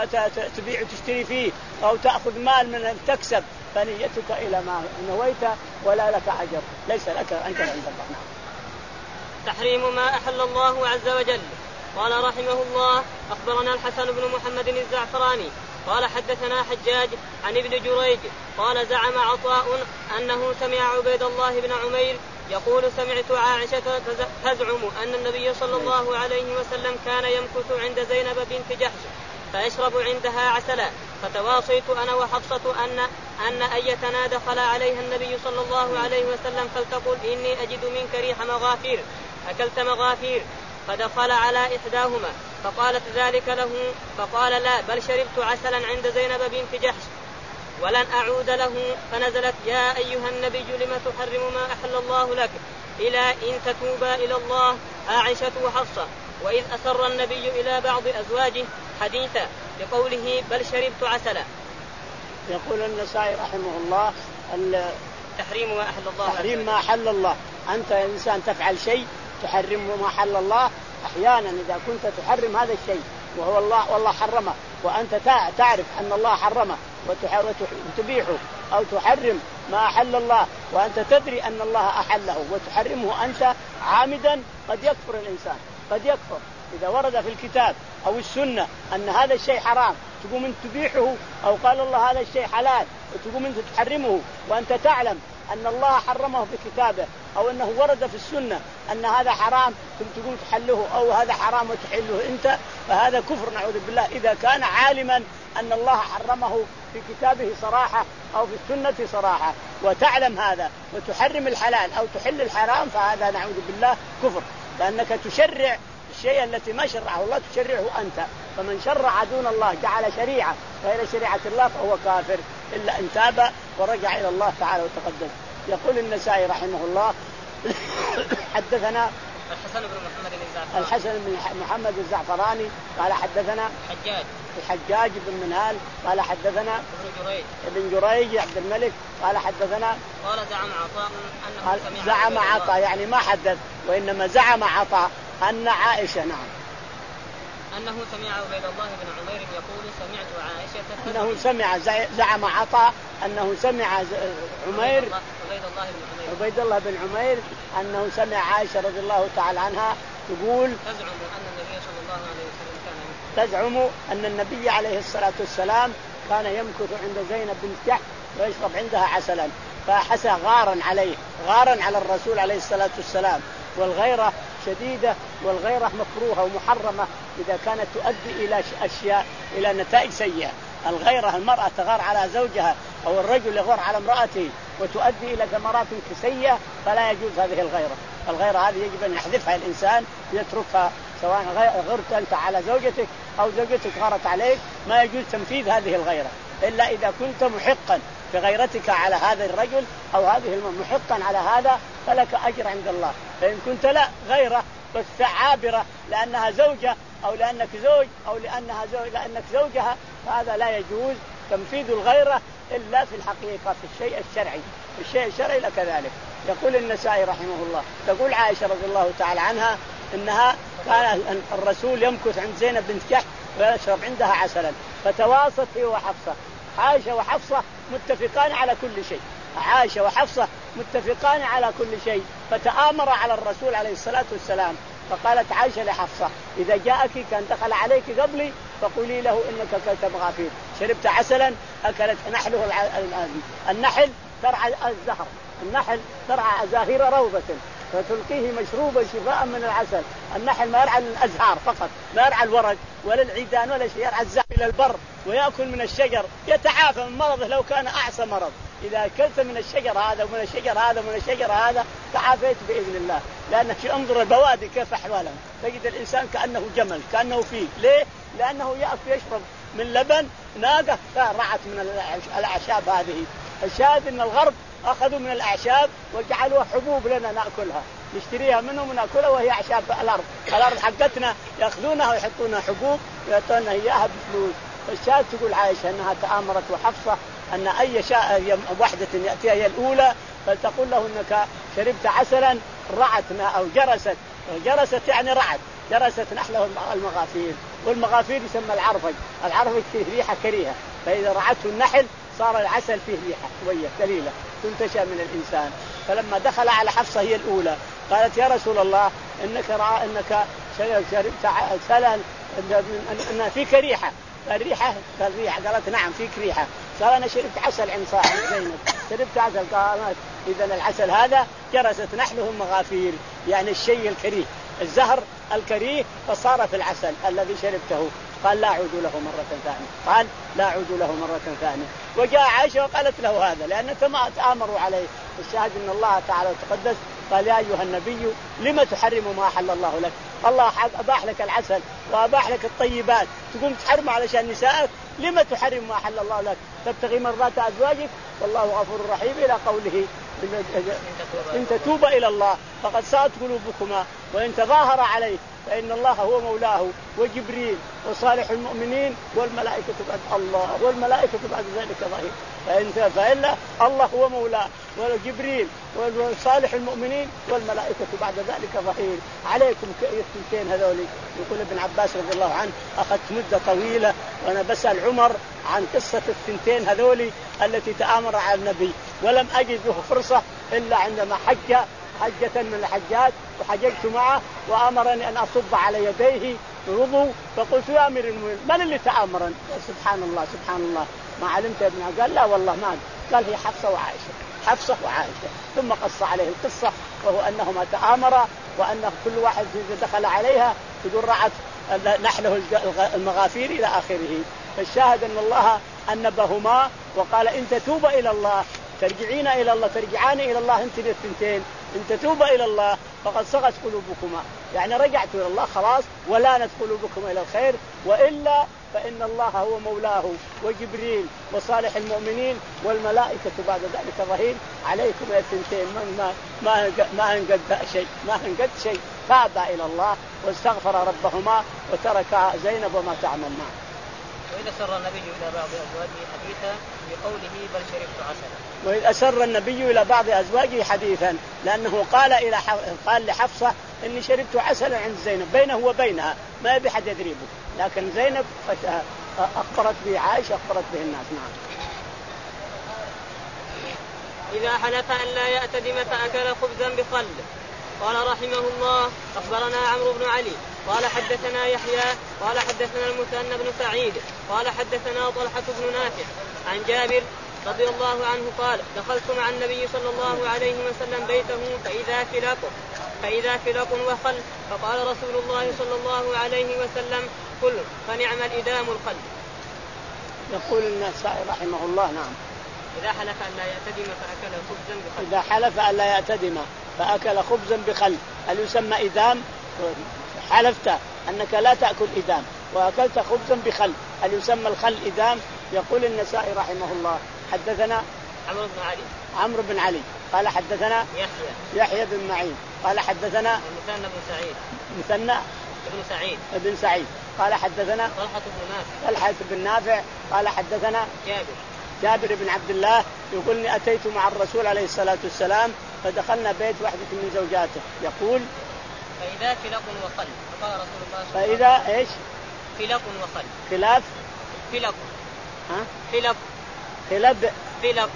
تبيع وتشتري فيه أو تأخذ مال من تكسب فنيتك إلى ما نويت ولا لك أجر ليس لك أجر عند الله. تحريم ما أحل الله عز وجل. قال رحمه الله أخبرنا الحسن بن محمد الزعفراني قال حدثنا حجاج عن ابن جريج قال زعم عطاء أنه سمع عبيد الله بن عمير يقول سمعت عائشة تزعم أن النبي صلى الله عليه وسلم كان يمكث عند زينب بنت جحش فيشرب عندها عسلا فتواصيت أنا وحفصة أن أن أيتنا دخل عليها النبي صلى الله عليه وسلم فلتقل إني أجد منك ريح مغافير أكلت مغافير فدخل على إحداهما فقالت ذلك له فقال لا بل شربت عسلا عند زينب بنت جحش ولن أعود له فنزلت يا أيها النبي لم تحرم ما أحل الله لك إلى إن تتوبا إلى الله عائشة وحفصة. وإذ أسر النبي إلى بعض أزواجه حديثا بقوله بل شربت عسلا. يقول النسائي رحمه الله تحريم ما أحل الله تحريم ما أحل الله. أنت إنسان تفعل شيء تحرم ما أحل الله أحيانا إذا كنت تحرم هذا الشيء وهو الله والله حرمه وأنت تعرف أن الله حرمه وتبيحه أو تحرم ما أحل الله وأنت تدري أن الله أحله وتحرمه أنت عامدا قد يكفر الإنسان قد يكفر. إذا ورد في الكتاب أو السنة أن هذا الشيء حرام تقوم أنت تبيحه أو قال الله هذا الشيء حلال وتقوم أنت تحرمه وأنت تعلم أن الله حرمه في كتابه أو أنه ورد في السنة أن هذا حرام ثم تقوم تحله أو هذا حرام وتحله أنت فهذا كفر نعوذ بالله. إذا كان عالما أن الله حرمه في كتابه صراحة أو في السنة صراحة وتعلم هذا وتحرم الحلال أو تحل الحرام فهذا نعوذ بالله كفر لأنك تشرع الشيء التي ما شرعه الله تشرعه أنت. فمن شرع دون الله جعل شريعة غير شريعة الله فهو كافر إلا أن تاب ورجع إلى الله تعالى وتقدم. يقول النسائي رحمه الله حدثنا الحسن بن محمد الزعفراني الحسن بن محمد الزعفراني قال حدثنا حجاج الحجاج بن منهال قال حدثنا ابن جريج ابن جريج عبد الملك قال حدثنا قال زعم عطاء أنه سمع زعم عطاء يعني ما حدث وإنما زعم عطاء أن عائشة نعم أنه سمع عبيد الله بن عمير يقول سمعت عائشة أنه سمع زعم عطاء أنه سمع عمير عبيد الله بن عمير عبيد الله بن عمير أنه سمع عائشة رضي الله تعالى عنها تقول تزعم أن النبي صلى الله عليه وسلم كان تزعم أن النبي عليه الصلاة والسلام كان يمكث عند زينب بنت جحش ويشرب عندها عسلا، فحسى غارا عليه غارا على الرسول عليه الصلاة والسلام. والغيرة شديدة والغيرة مكروهة ومحرمة إذا كانت تؤدي إلى أشياء إلى نتائج سيئة. الغيرة المرأة تغار على زوجها أو الرجل يغار على امرأته وتؤدي إلى ثمرات سيئة فلا يجوز هذه الغيرة. الغيرة هذه يجب أن يحذفها الإنسان ويتركها، سواء غرت أنت على زوجتك أو زوجتك غارت عليك ما يجوز تنفيذ هذه الغيرة إلا إذا كنت محقا في غيرتك على هذا الرجل أو هذه المرأة محقا على هذا فلك أجر عند الله. فإن كنت لا غيرة بس عابرة لأنها زوجة أو لأنك زوج أو لأنها زوج لأنك زوجها فهذا لا يجوز تنفيذ الغيرة إلا في الحقيقة في الشيء الشرعي. في الشيء الشرعي لكذلك. يقول النسائي رحمه الله تقول عائشة رضي الله تعالى عنها إنها كان الرسول يمكث عند زينب بنت جحش ويشرب عندها عسلا فتواصت هي وحفصة. عائشة وحفصة متفقان على كل شيء، عائشة وحفصة متفقان على كل شيء، فتآمر على الرسول عليه الصلاة والسلام. فقالت عائشة لحفصة إذا جاءك كان دخل عليك قبلي فقولي له إنك أكلت مغافير، شربت عسلا أكلت نحله النحل ترعى الزهر، النحل ترعى أزاهير روضة فتلقيه مشروبا شفاء من العسل. النحل ما يرعى الأزهار فقط، ما يرعى الورق ولا العيدان ولا شيء، يرعى الزهر إلى البر ويأكل من الشجر يتعافى من مرضه لو كان أعصى مرض. إذا أكلت من الشجر هذا ومن الشجر هذا ومن الشجر هذا تعافيت بإذن الله. لأنك انظر البوادي كيف أحوالهم، تجد الإنسان كأنه جمل كأنه فيه. ليه؟ لأنه يأكل يشرب من لبن ناقة رعت من الأعشاب هذه. الشاهد أن الغرب أخذوا من الأعشاب وجعلوها حبوب لنا نأكلها، نشتريها منهم ونأكلها وهي أعشاب الأرض. الأرض حقتنا يأخذونها ويحطونها حبوب ويعطونها إياها بفلوس. فالشاهد تقول عائشة أنها تآمرت وحفصة أن أي شاء وحدة يأتيها هي الأولى فلتقول له أنك شربت عسلا رعتنا أو جرست. جرست يعني رعت، جرست نحله المغافير، والمغافير يسمى العرفج. العرفج فيه ريحة كريهة، فإذا رعته النحل صار العسل فيه ريحة شوية قليلة تنتشى من الإنسان. فلما دخل على حفصة هي الأولى قالت يا رسول الله إنك رأى إنك شربت عسلا أن فيك ريحة. الريحة قال ريحة، قالت نعم فيك ريحة. قال أنا شربت عسل عند صاحب زينب، شربت عسل. قالت إذن العسل هذا جرست نحله المغافير، يعني الشيء الكريه، الزهر الكريه فصار في العسل الذي شربته. قال لا أعود له مرة ثانية، قال لا أعود له مرة ثانية. وجاء عائشة وقالت له هذا لأن تآمروا عليه. الشاهد أن الله تعالى وتقدس قال يا أيها النبي لما تحرم ما أحل الله لك؟ الله أباح لك العسل وأباح لك الطيبات تقوم تحرم علشان نسائك؟ لما تحرم ما أحل الله لك؟ تبتغي مرضات أزواجك والله غفور رحيم إلى قوله إن تتوب إلى الله فقد ساءت قلوبكما وإن تظاهر عليه فإن الله هو مولاه وجبريل وصالح المؤمنين والملائكة بعد الله والملائكة بعد ذلك ظهير. فإن فإلا الله هو مولاه وجبريل وصالح المؤمنين والملائكة بعد ذلك ظهير. عليكم الثنتين هذول. يقول ابن عباس رضي الله عنه أخذت مدة طويلة وأنا بسأل عمر عن قصة الثنتين هذول التي تآمر على النبي ولم أجد له فرصة إلا عندما حج حجة من الحجات وحججت معه وأمرني أن أصب على يديه وضوء. فقلت يا أمير المؤمنين من اللي تآمرن؟ سبحان الله سبحان الله ما علمت يا ابن. قال لا والله ما. قال هي حفصة وعائشة، حفصة وعائشة. ثم قص عليه القصة وهو أنهما تآمرا وأن كل واحد دخل عليها يقول رعت نحله المغافير إلى آخره. فالشاهد أن الله أنبهما وقال إن تتوب إلى الله ترجعين إلى الله ترجعان إلى الله أنت الاثنتين إن تتوب إلى الله فقد صغت قلوبكما، يعني رجعت إلى الله خلاص ولانت قلوبكما إلى الخير، وإلا فإن الله هو مولاه وجبريل وصالح المؤمنين والملائكة بعد ذلك ظهير. عليكم يا اثنتين ما ما ما انقد شيء ما انقد شيء. تابا إلى الله واستغفر ربهما وترك زينب وما تعمل معه. وإذا سر النبي إلى بعض أزواجه حديثا بقوله بل شربت عسلا. وإذا أسر النبي إلى بعض أزواجه حديثا لأنه قال إلى ح... قال لحفصة إني شربت عسلا عند زينب بينه وبينها ما يبي حد يدري به، لكن زينب أخبرت به عائشة أخبرت به الناس. نعم. إذا حلف أن لا يأتدم فأكل خبزا بخل. قال رحمه الله أخبرنا عمرو بن علي قال حدثنا يحيى قال حدثنا المثنى بن سعيد قال حدثنا طلحة بن نافع عن جابر رضي الله عنه قال دخلت مع النبي صلى الله عليه وسلم بيته فإذا فلق فإذا فلق وخل فقال رسول الله صلى الله عليه وسلم كل فنعم الإدام الخل. يقول النسائي رحمه الله نعم إذا حلف أن لا يأتدم فأكل خبزا بخل. إذا حلف أن لا يأتدم فأكل خبزا بخل هل يسمى إدام؟ حلفت أنك لا تأكل إدام وأكلت خبزا بخل هل يسمى الخل إدام؟ يقول النسائي رحمه الله حدثنا عمرو بن علي عمرو بن علي قال حدثنا يحيى يحيى بن معين قال حدثنا المثنى بن سعيد مثنى بن سعيد بن سعيد قال حدثنا طلحة بن نافع طلحة بن نافع قال حدثنا جابر جابر بن عبد الله يقول إني أتيت مع الرسول عليه الصلاة والسلام فدخلنا بيت واحدة من زوجاته يقول فإذا فلق وخل فقال رسول الله فإذا إيش فلق وخل خلاف فلق ها فلق خلب فلق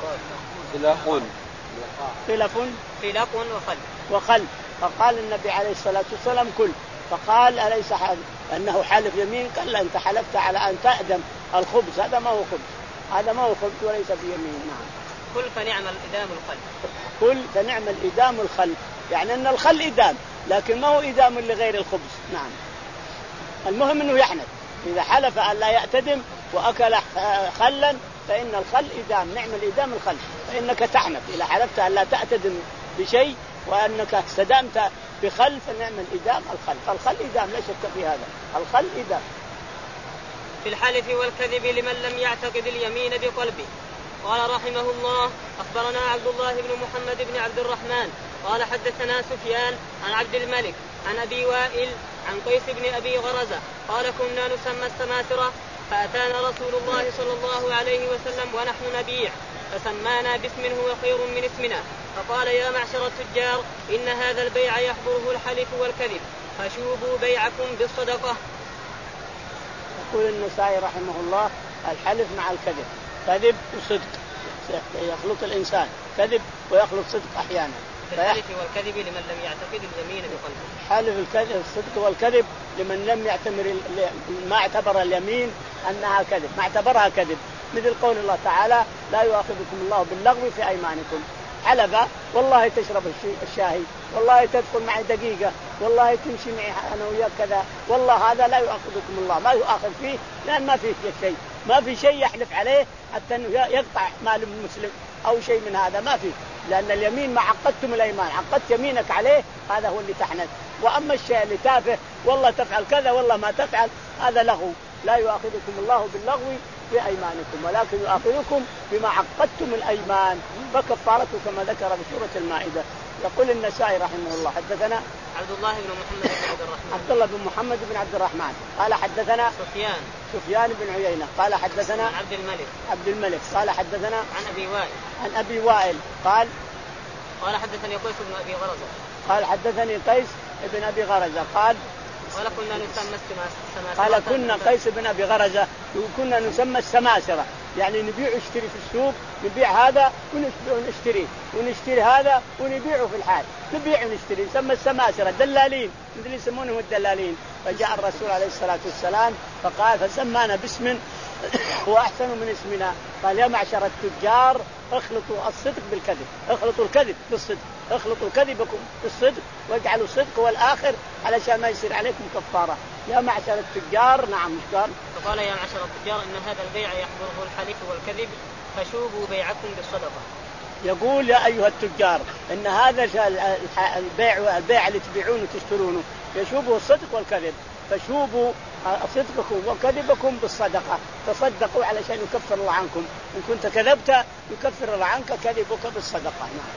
فلق خلف فلق وخل وخل فقال النبي عليه الصلاة والسلام كل فقال أليس حال أنه حلف يمين قال أنت حلفت على أن تأدم الخبز هذا ما هو خبز هذا ما هو خبز وليس بيمين. نعم كل فنعم الإدام الخل كل فنعم الإدام الخل يعني أن الخل إدام لكن ما هو إدام لغير الخبز. نعم المهم أنه يحنث إذا حلف أن لا يأتدم وأكل خلا فإن الخل إدام نعم الإدام الخل فإنك تحنث إذا حلفت أن لا تأتدم بشيء وأنك استدامت بخل فنعم الإدام الخل فالخل إدام لا شك في هذا الخل إدام. في الحلف والكذب لمن لم يعتقد اليمين بقلبه. قال رحمه الله أخبرنا عبد الله بن محمد بن عبد الرحمن قال حدثنا سفيان عن عبد الملك عن أبي وائل عن قيس بن أبي غرزة قال كنا نسمى السماسرة فأتانا رسول الله صلى الله عليه وسلم ونحن نبيع فسمانا باسم هو خير من اسمنا فقال يا معشر التجار إن هذا البيع يحضره الحلف والكذب فشوبوا بيعكم بالصدقة. يقول النسائي رحمه الله الحلف مع الكذب كذب وصدق يخلط الإنسان كذب ويخلط صدق أحيانا. الحلف والكذب لمن لم يعتقد اليمين بقلبه. حلف الكذب الصدق والكذب لمن لم يعتبر ما اعتبر اليمين أنها كذب ما اعتبرها كذب مثل قول الله تعالى لا يؤاخذكم الله باللغو في أيمانكم حلف والله تشرب الشاهي والله تدخل معي دقيقة والله تمشي معي أنا وياك كذا والله هذا لا يؤاخذكم الله ما يؤاخذ فيه لأن ما فيه شيء ما في شيء يحلف عليه حتى أنه يقطع مال المسلم أو شيء من هذا ما فيه لأن اليمين ما عقدتم الأيمان عقدت يمينك عليه هذا هو اللي تحنث. وأما الشيء اللي تافه والله تفعل كذا والله ما تفعل هذا لغو لا يؤاخذكم الله باللغو في أيمانكم ولكن يؤاخذكم بما عقدتم الأيمان فكفارته كما ذكر بسورة المائدة. يقول النسائي رحمه الله حدثنا عبد الله بن محمد بن عبد الرحمن عبد الله بن محمد بن عبد الرحمن قال حدثنا سفيان سفيان بن عيينة قال حدثنا عبد الملك عبد الملك قال حدثنا عن أبي وائل عن أبي وائل قال قال حدثني قيس بن أبي غرزة قال حدثني قيس بن أبي غرزة قال قال كنا نسمى السماسرة قال كنا قيس بن أبي غرزة كنا نسمى السماسرة يعني نبيع ونشتري في السوق نبيع هذا ونشتري ونشتري هذا ونبيعه في الحال نبيع ونشتري نسمى السماسرة دلالين مثل يسمونهم الدلالين. فجاء الرسول عليه الصلاة والسلام فقال فسمانا باسم هو أحسن من اسمنا قال يا معشر التجار اخلطوا الصدق بالكذب اخلطوا الكذب بالصدق اخلطوا كذبكم بالصدق واجعلوا الصدق والآخر علشان ما يصير عليكم كفارة. يا معشر التجار نعم قال فقال يا معشر التجار إن هذا البيع يحضره الحلف والكذب فشوبوا بيعكم بالصدقة. يقول يا أيها التجار إن هذا البيع البيع اللي تبيعونه وتشترونه يشوبه الصدق والكذب فشوبوا صدقكم وكذبكم بالصدقة تصدقوا علشان يكفر الله عنكم إن كنت كذبت يكفر الله عنك كذبك بالصدقة. نعم.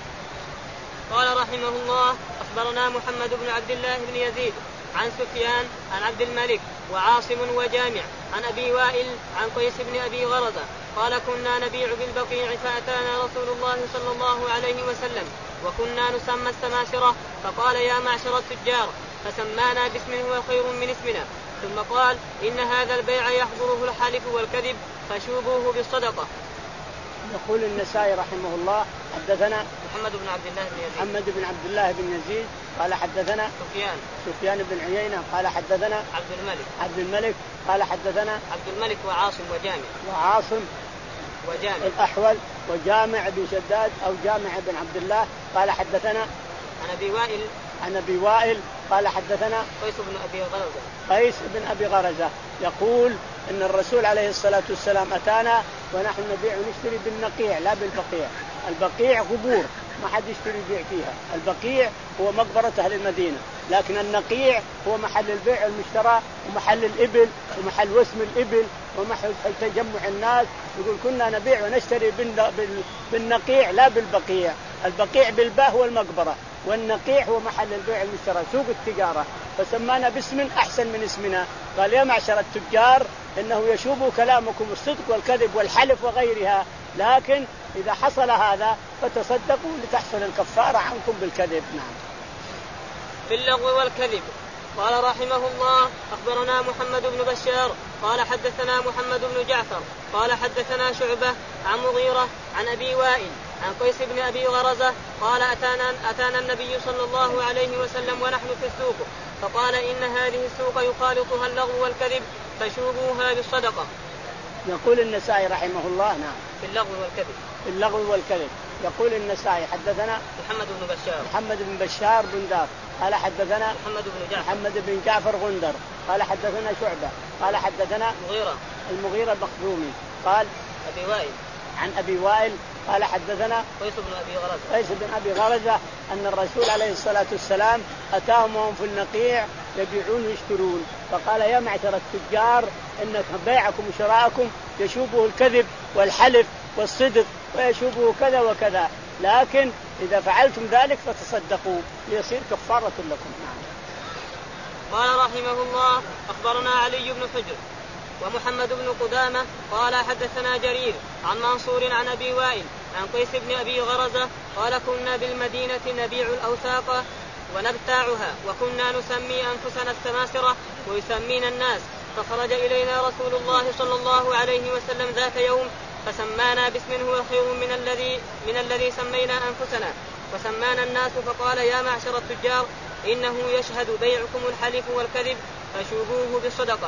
قال رحمه الله أخبرنا محمد بن عبد الله بن يزيد عن سفيان عن عبد الملك وعاصم وجامع عن أبي وائل عن قيس بن أبي غرزة قال كنا نبيع بالبقيع فأتانا رسول الله صلى الله عليه وسلم وكنا نسمى السماسرة فقال يا معشر التجار فسمانا باسم هو خير من اسمنا ثم قال إن هذا البيع يحضره الحلف والكذب فشوبوه بالصدقة. يقول النسائي رحمه الله حدثنا محمد بن عبد الله بن يزيد محمد بن عبد الله بن يزيد قال حدثنا سفيان سفيان بن عيينة قال حدثنا عبد الملك عبد الملك قال حدثنا عبد الملك وعاصم وجامع وعاصم وجامع الأحول وجامع بن شداد أو جامع بن عبد الله قال حدثنا عن أبي وائل عن أبي وائل قال حدثنا قيس بن أبي غرزة قيس بن أبي غرزة يقول إن الرسول عليه الصلاة والسلام أتانا ونحن نبيع ونشتري بالنقيع لا بالبقيع. البقيع قبور ما حد يشتري يبيع فيها. البقيع هو مقبرة أهل المدينة، لكن النقيع هو محل البيع والمشترى ومحل الإبل ومحل وسم الإبل ومحل تجمع الناس. يقول كنا نبيع ونشتري بالنقيع لا بالبقيع. البقيع بالباء هو المقبرة، والنقيع هو محل البيع والمشترى سوق التجارة، فسمانا باسم أحسن من اسمنا. قال يا معشر التجار إنه يشوب كلامكم الصدق والكذب والحلف وغيرها، لكن إذا حصل هذا فتصدقوا لتحصل الكفارة عنكم بالكذب. نعم. في اللغو والكذب. قال رحمه الله أخبرنا محمد بن بشار قال حدثنا محمد بن جعفر قال حدثنا شعبة عن مغيرة عن أبي وائل عن قيس بن أبي غرزة قال أتانا, أتانا النبي صلى الله عليه وسلم ونحن في السوق فقال إن هذه السوق يخالطها اللغو والكذب فشوبوها بالصدقة. يقول النسائي رحمه الله نعم في اللغو والكذب في اللغو والكذب. يقول النسائي حدثنا محمد بن بشار محمد بن بشار بن دار قال حدثنا محمد بن جعفر محمد بن جعفر غندر قال حدثنا شعبة قال حدثنا مغيرة المغيرة المخزومي قال أبي وائل عن أبي وائل قال حدثنا قيس بن أبي غرزة قيس بن أبي غرزة أن الرسول عليه الصلاة والسلام أتاهم وهم في النقيع يبيعون ويشترون، فقال يا معشر التجار إن بيعكم وشراءكم يشوبه الكذب والحلف والصدق ويشوبه كذا وكذا، لكن إذا فعلتم ذلك فتصدقوا ليصير كفارة لكم. قال رحمه الله أخبرنا علي بن حجر ومحمد بن قدامة قال حدثنا جرير عن منصور عن أبي وائل عن قيس بن أبي غرزة قال كنا بالمدينة نبيع الأوساق ونبتاعها وكنا نسمي أنفسنا السماسرة ويسمينا الناس، فخرج إلينا رسول الله صلى الله عليه وسلم ذات يوم فسمانا باسم هو خير من الذي من الذي سمينا أنفسنا وسمانا الناس، فقال يا معشر التجار إنه يشهد بيعكم الحلف والكذب فشوبوه بالصدقة.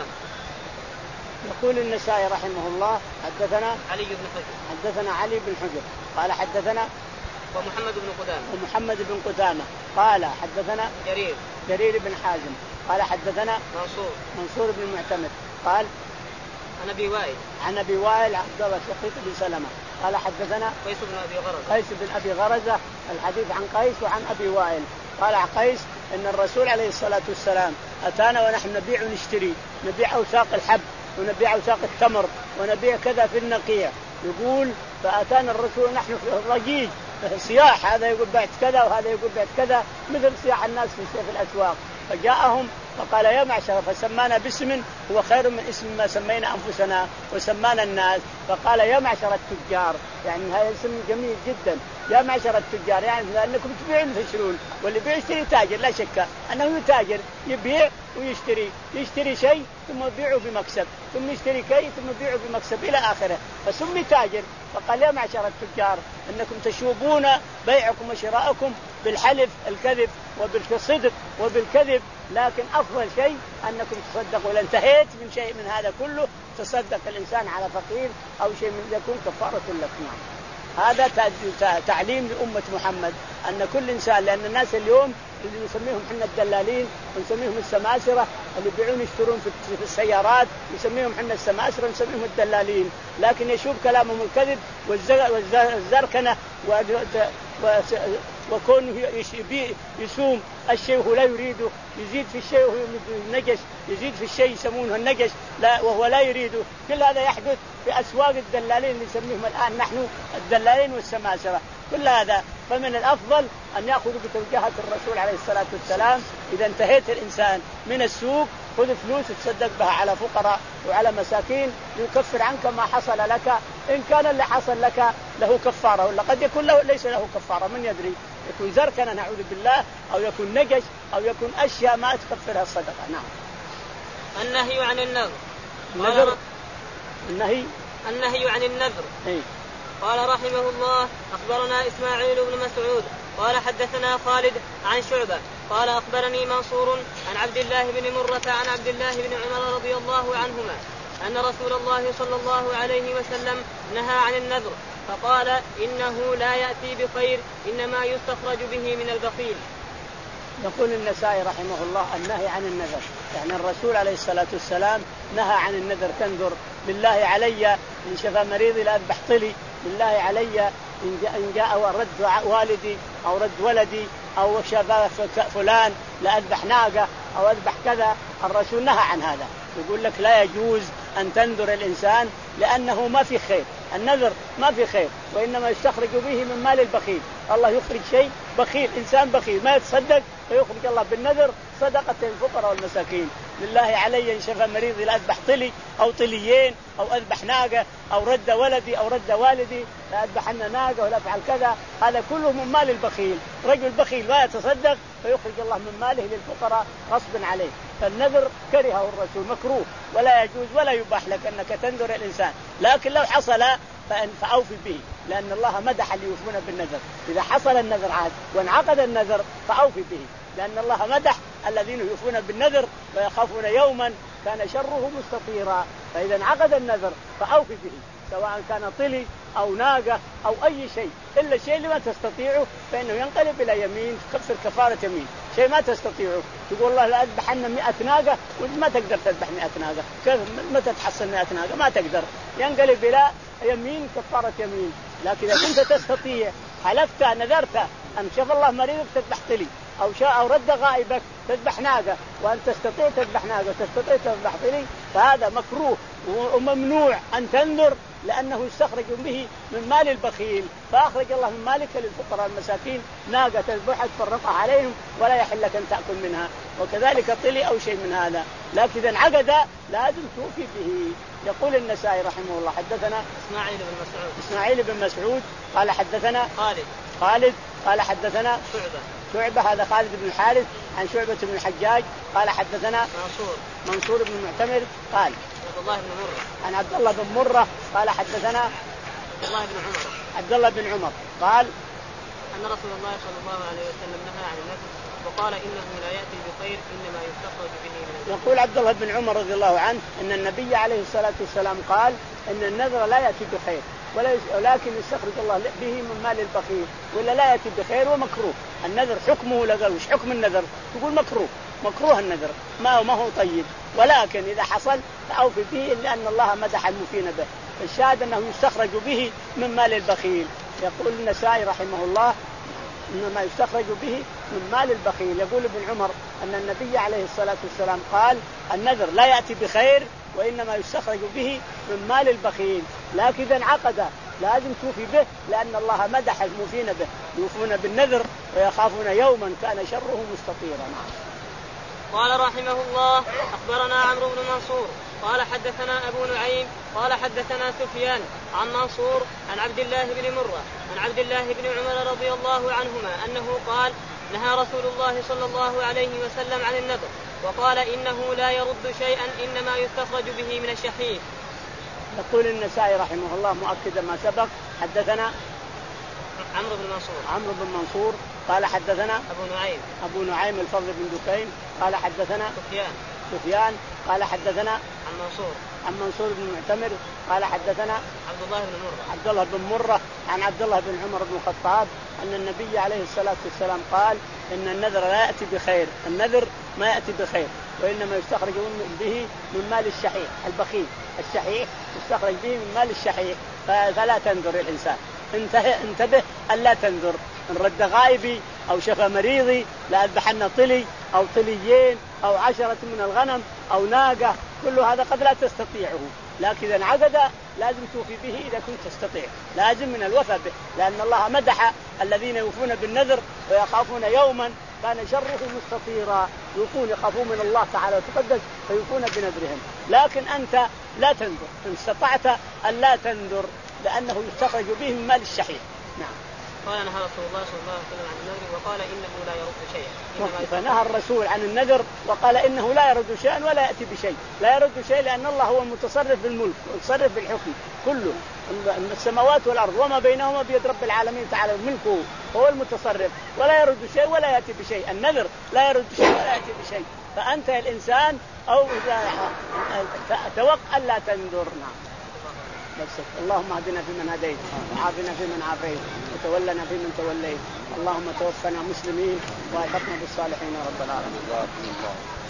يقول النسائي رحمه الله حدثنا علي بن حجر حدثنا علي بن حجر قال حدثنا ومحمد بن قدامة ومحمد بن قدامة قال حدثنا جرير جرير بن حازم قال حدثنا منصور منصور بن المعتمد قال عن أبي وائل عن أبي وائل عبد الله شقيق بن سلمة قال حدثنا قيس بن أبي غرزة قيس بن أبي غرزة الحديث عن قيس وعن أبي وائل قال عن قيس إن الرسول عليه الصلاة والسلام أتانا ونحن نبيع ونشتري، نبيع أوساق الحب ونبيع أوساق التمر ونبيع كذا في النقيع. يقول فأتانا الرسول نحن في الرجيج صياح، هذا يقول بعت كذا وهذا يقول بعت كذا مثل صياح الناس في الأسواق، فجاءهم فقال يا معشر فسمانا باسم هو خير من اسم ما سمينا أنفسنا وسمانا الناس، فقال يا معشر التجار، يعني هذا اسم جميل جدا يا معشر التجار، يعني لأنكم تبيعون وتشترون، واللي بيع يشتري تاجر لا شك أنه تاجر يبيع ويشتري، يشتري شيء ثم يبيعه بمكسب ثم يشتري كي ثم يبيعه بمكسب إلى آخره فسمي تاجر. فقال يا معشر التجار أنكم تشوبون بيعكم وشراءكم بالحلف الكذب وبالصدق وبالكذب، لكن أفضل شيء أنكم تصدقوا. لانتهيت من شيء من هذا كله تصدق الإنسان على فقير أو شيء من يكون كفارة لكم. هذا تعليم لأمة محمد أن كل إنسان، لأن الناس اليوم اللي نسميهم حنا الدلالين ونسميهم السماسرة اللي يبيعون يشترون في السيارات نسميهم حنا السماسرة ونسميهم الدلالين، لكن يشوف كلامهم الكذب والزركنة وكونه يسوم الشيء وهو لا يريده، يزيد في الشيء وهو النجش، يزيد في الشيء يسمونه النجش لا وهو لا يريده. كل هذا يحدث في أسواق الدلالين اللي نسميهم الآن نحن الدلالين والسماسرة كل هذا. فمن الأفضل أن يأخذوا بتوجيهات الرسول عليه الصلاة والسلام. إذا انتهيت الإنسان من السوق خذ فلوس تصدق بها على فقراء وعلى مساكين يكفر عنك ما حصل لك، إن كان اللي حصل لك له كفارة ولا قد يكون له ليس له كفارة من يدري، يكون زركنا نعوذ بالله أو يكون نجش أو يكون أشياء ما تكفرها الصدقة. نعم. النهي عن النذر. النذر النهي النهي عن النذر. إيه؟ قال رحمه الله أخبرنا إسماعيل بن مسعود قال حدثنا خالد عن شعبة قال أخبرني منصور عن عبد الله بن مرة عن عبد الله بن عمر رضي الله عنهما أن رسول الله صلى الله عليه وسلم نهى عن النذر فقال إنه لا يأتي بخير إنما يستخرج به من البخيل. يقول النسائي رحمه الله النهي عن النذر، يعني الرسول عليه الصلاة والسلام نهى عن النذر. تنذر بالله علي إن شفى مريضي لأذبح طلي، بالله علي إن جاء رد والدي أو رد ولدي أو شفى فلان لأذبح ناقة أو أذبح كذا. الرسول نهى عن هذا، يقول لك لا يجوز أن تنذر الإنسان لأنه ما في خير. النذر ما في خير، وإنما يستخرج به من مال البخيل. الله يخرج شيء بخيل، إنسان بخيل ما يتصدق فيخرج الله بالنذر صدقة الفقراء والمساكين. لله علي إن شفى مريضي لأذبح طلي أو طليين أو أذبح ناقة أو رد ولدي أو رد والدي لأذبح أن ناقة ولا أفعل كذا. هذا كله من مال البخيل. رجل بخيل ما يتصدق فيخرج الله من ماله للفقراء غصبا عليه. فالنذر كرهه الرسول، مكروه ولا يجوز ولا يباح لك أنك تنذر الإنسان، لكن لو حصل فأوفي به، لأن الله مدح اللي يوفون بالنذر. إذا حصل النذر عاد وانعقد النذر فأوفي به، لأن الله مدح الذين يوفون بالنذر ويخافون يوما كان شره مستطيرا. فإذا انعقد النذر فأوفي به، سواء كان طلي أو ناقة أو أي شيء، إلا الشيء اللي ما تستطيعه فإنه ينقلب إلى يمين، تكفر كفارة يمين. شيء ما تستطيعه تقول الله لا أذبح عنا مئة ناقة وما تقدر تذبح مئة ناقة، كيف متى تحصل مئة ناقة؟ ما تقدر، ينقلب إلى يمين كفارة يمين. لكن إذا كنت تستطيع حلفت نذرت أن شاف الله مريضك تذبح طلي أو شاء أو رد غائبك تذبح ناقة، وأن تستطيع تذبح ناقة وتستطيع تذبح طلي، فهذا مكروه وممنوع أن تنذر، لأنه يستخرج به من مال البخيل. فأخرج الله من مالك للفقراء المساكين ناقة تذبحها تفرقها عليهم ولا يحل لك أن تأكل منها، وكذلك طلي أو شيء من هذا. لكن إذا انعقد لازم توفي به. يقول النسائي رحمه الله حدثنا إسماعيل بن مسعود إسماعيل بن مسعود قال حدثنا خالد خالد قال حدثنا شعبة شعبة هذا خالد بن الحارث عن شعبة بن الحجاج قال حدثنا منصور منصور بن المعتمر قال عبد الله بن مرة عن عبد الله بن مرة قال حدثنا عبد الله بن عمر عبد الله بن عمر قال أن رسول الله صلى الله عليه وسلم نهى عن النذر وقال إنه لا يأتي بخير إنما يستخرج به من. يقول عبد الله بن عمر رضي الله عنه أن النبي عليه الصلاة والسلام قال إن النذر لا يأتي بخير ولكن يستخرج الله به من مال البخيل، ولا لا يأتي بخير ومكروه. النذر حكمه لقال وش حكم النذر؟ تقول مكروه، مكروه النذر ما هو ما هو طيب، ولكن إذا حصل فأوفي به لأن الله مدح الموفين به. الشاهد أنه يستخرج به من مال البخيل. يقول النسائي رحمه الله إنما يستخرج به من مال البخيل. يقول ابن عمر أن النبي عليه الصلاة والسلام قال النذر لا يأتي بخير وإنما يستخرج به من مال البخيل، لكن إذا انعقد لازم توفي به لأن الله مدح الموفين به، يوفون بالنذر ويخافون يوما كان شره مستطيرا. قال رحمه الله أخبرنا عمرو بن منصور قال حدثنا أبو نعيم قال حدثنا سفيان عن منصور عن عبد الله بن مرة عن عبد الله بن عمر رضي الله عنهما أنه قال نهى رسول الله صلى الله عليه وسلم عن النذر وقال إنه لا يرد شيئا إنما يستخرج به من الشحيح. يقول النسائي رحمه الله مؤكدا ما سبق حدثنا عمرو بن منصور عمرو بن منصور قال حدثنا أبو نعيم أبو نعيم الفضل بن دكين قال حدثنا سفيان سفيان قال حدثنا عن منصور عن منصور بن معتمر قال حدثنا عبد الله بن مرة عبد الله بن مرة عن عبد الله بن عمر بن الخطاب أن النبي عليه الصلاة والسلام قال إن النذر لا يأتي بخير، النذر ما يأتي بخير وإنما يستخرج به من مال الشحيح البخيل. الشحيح يستخرج به من مال الشحيح، فلا تنذر الإنسان. انتهى انتبه ألا تنذر. إن رد غائبي أو شفى مريضي لأذبحن طلي أو طليين أو عشرة من الغنم أو ناقة، كل هذا قد لا تستطيعه، لكن إذا انعقد لازم توفي به إذا كنت تستطيع، لازم من الوفاء به، لأن الله مدح الذين يوفون بالنذر ويخافون يوما كان شره مستطيرا، يوفون يخافون من الله تعالى وتقدس فيوفون بنذرهم. لكن أنت لا تنذر، إن استطعت أن لا تنذر لأنه يستخرج به من مال الشحيح. نعم. قال نهى رسول الله صلى الله عليه وسلم عن النذر وقال إنه لا يرد شيئا. فنهى الرسول عن النذر وقال إنه لا يرد شيئا ولا يأتي بشيء، لا يرد شيء لأن الله هو المتصرف بالملك والمتصرف بالحكم كله، السماوات والأرض وما بينهما بيد رب العالمين تعالى، ملكه هو المتصرف ولا يرد شيء ولا يأتي بشيء. النذر لا يرد شيء ولا يأتي بشيء، فأنت الإنسان أو توقع ألا تنذر. نعم نفسك. اللهم اهدنا فيمن هديت وعافنا فيمن عافيت وتولنا فيمن توليت، اللهم توفنا مسلمين والحقنا بالصالحين يا رب العالمين.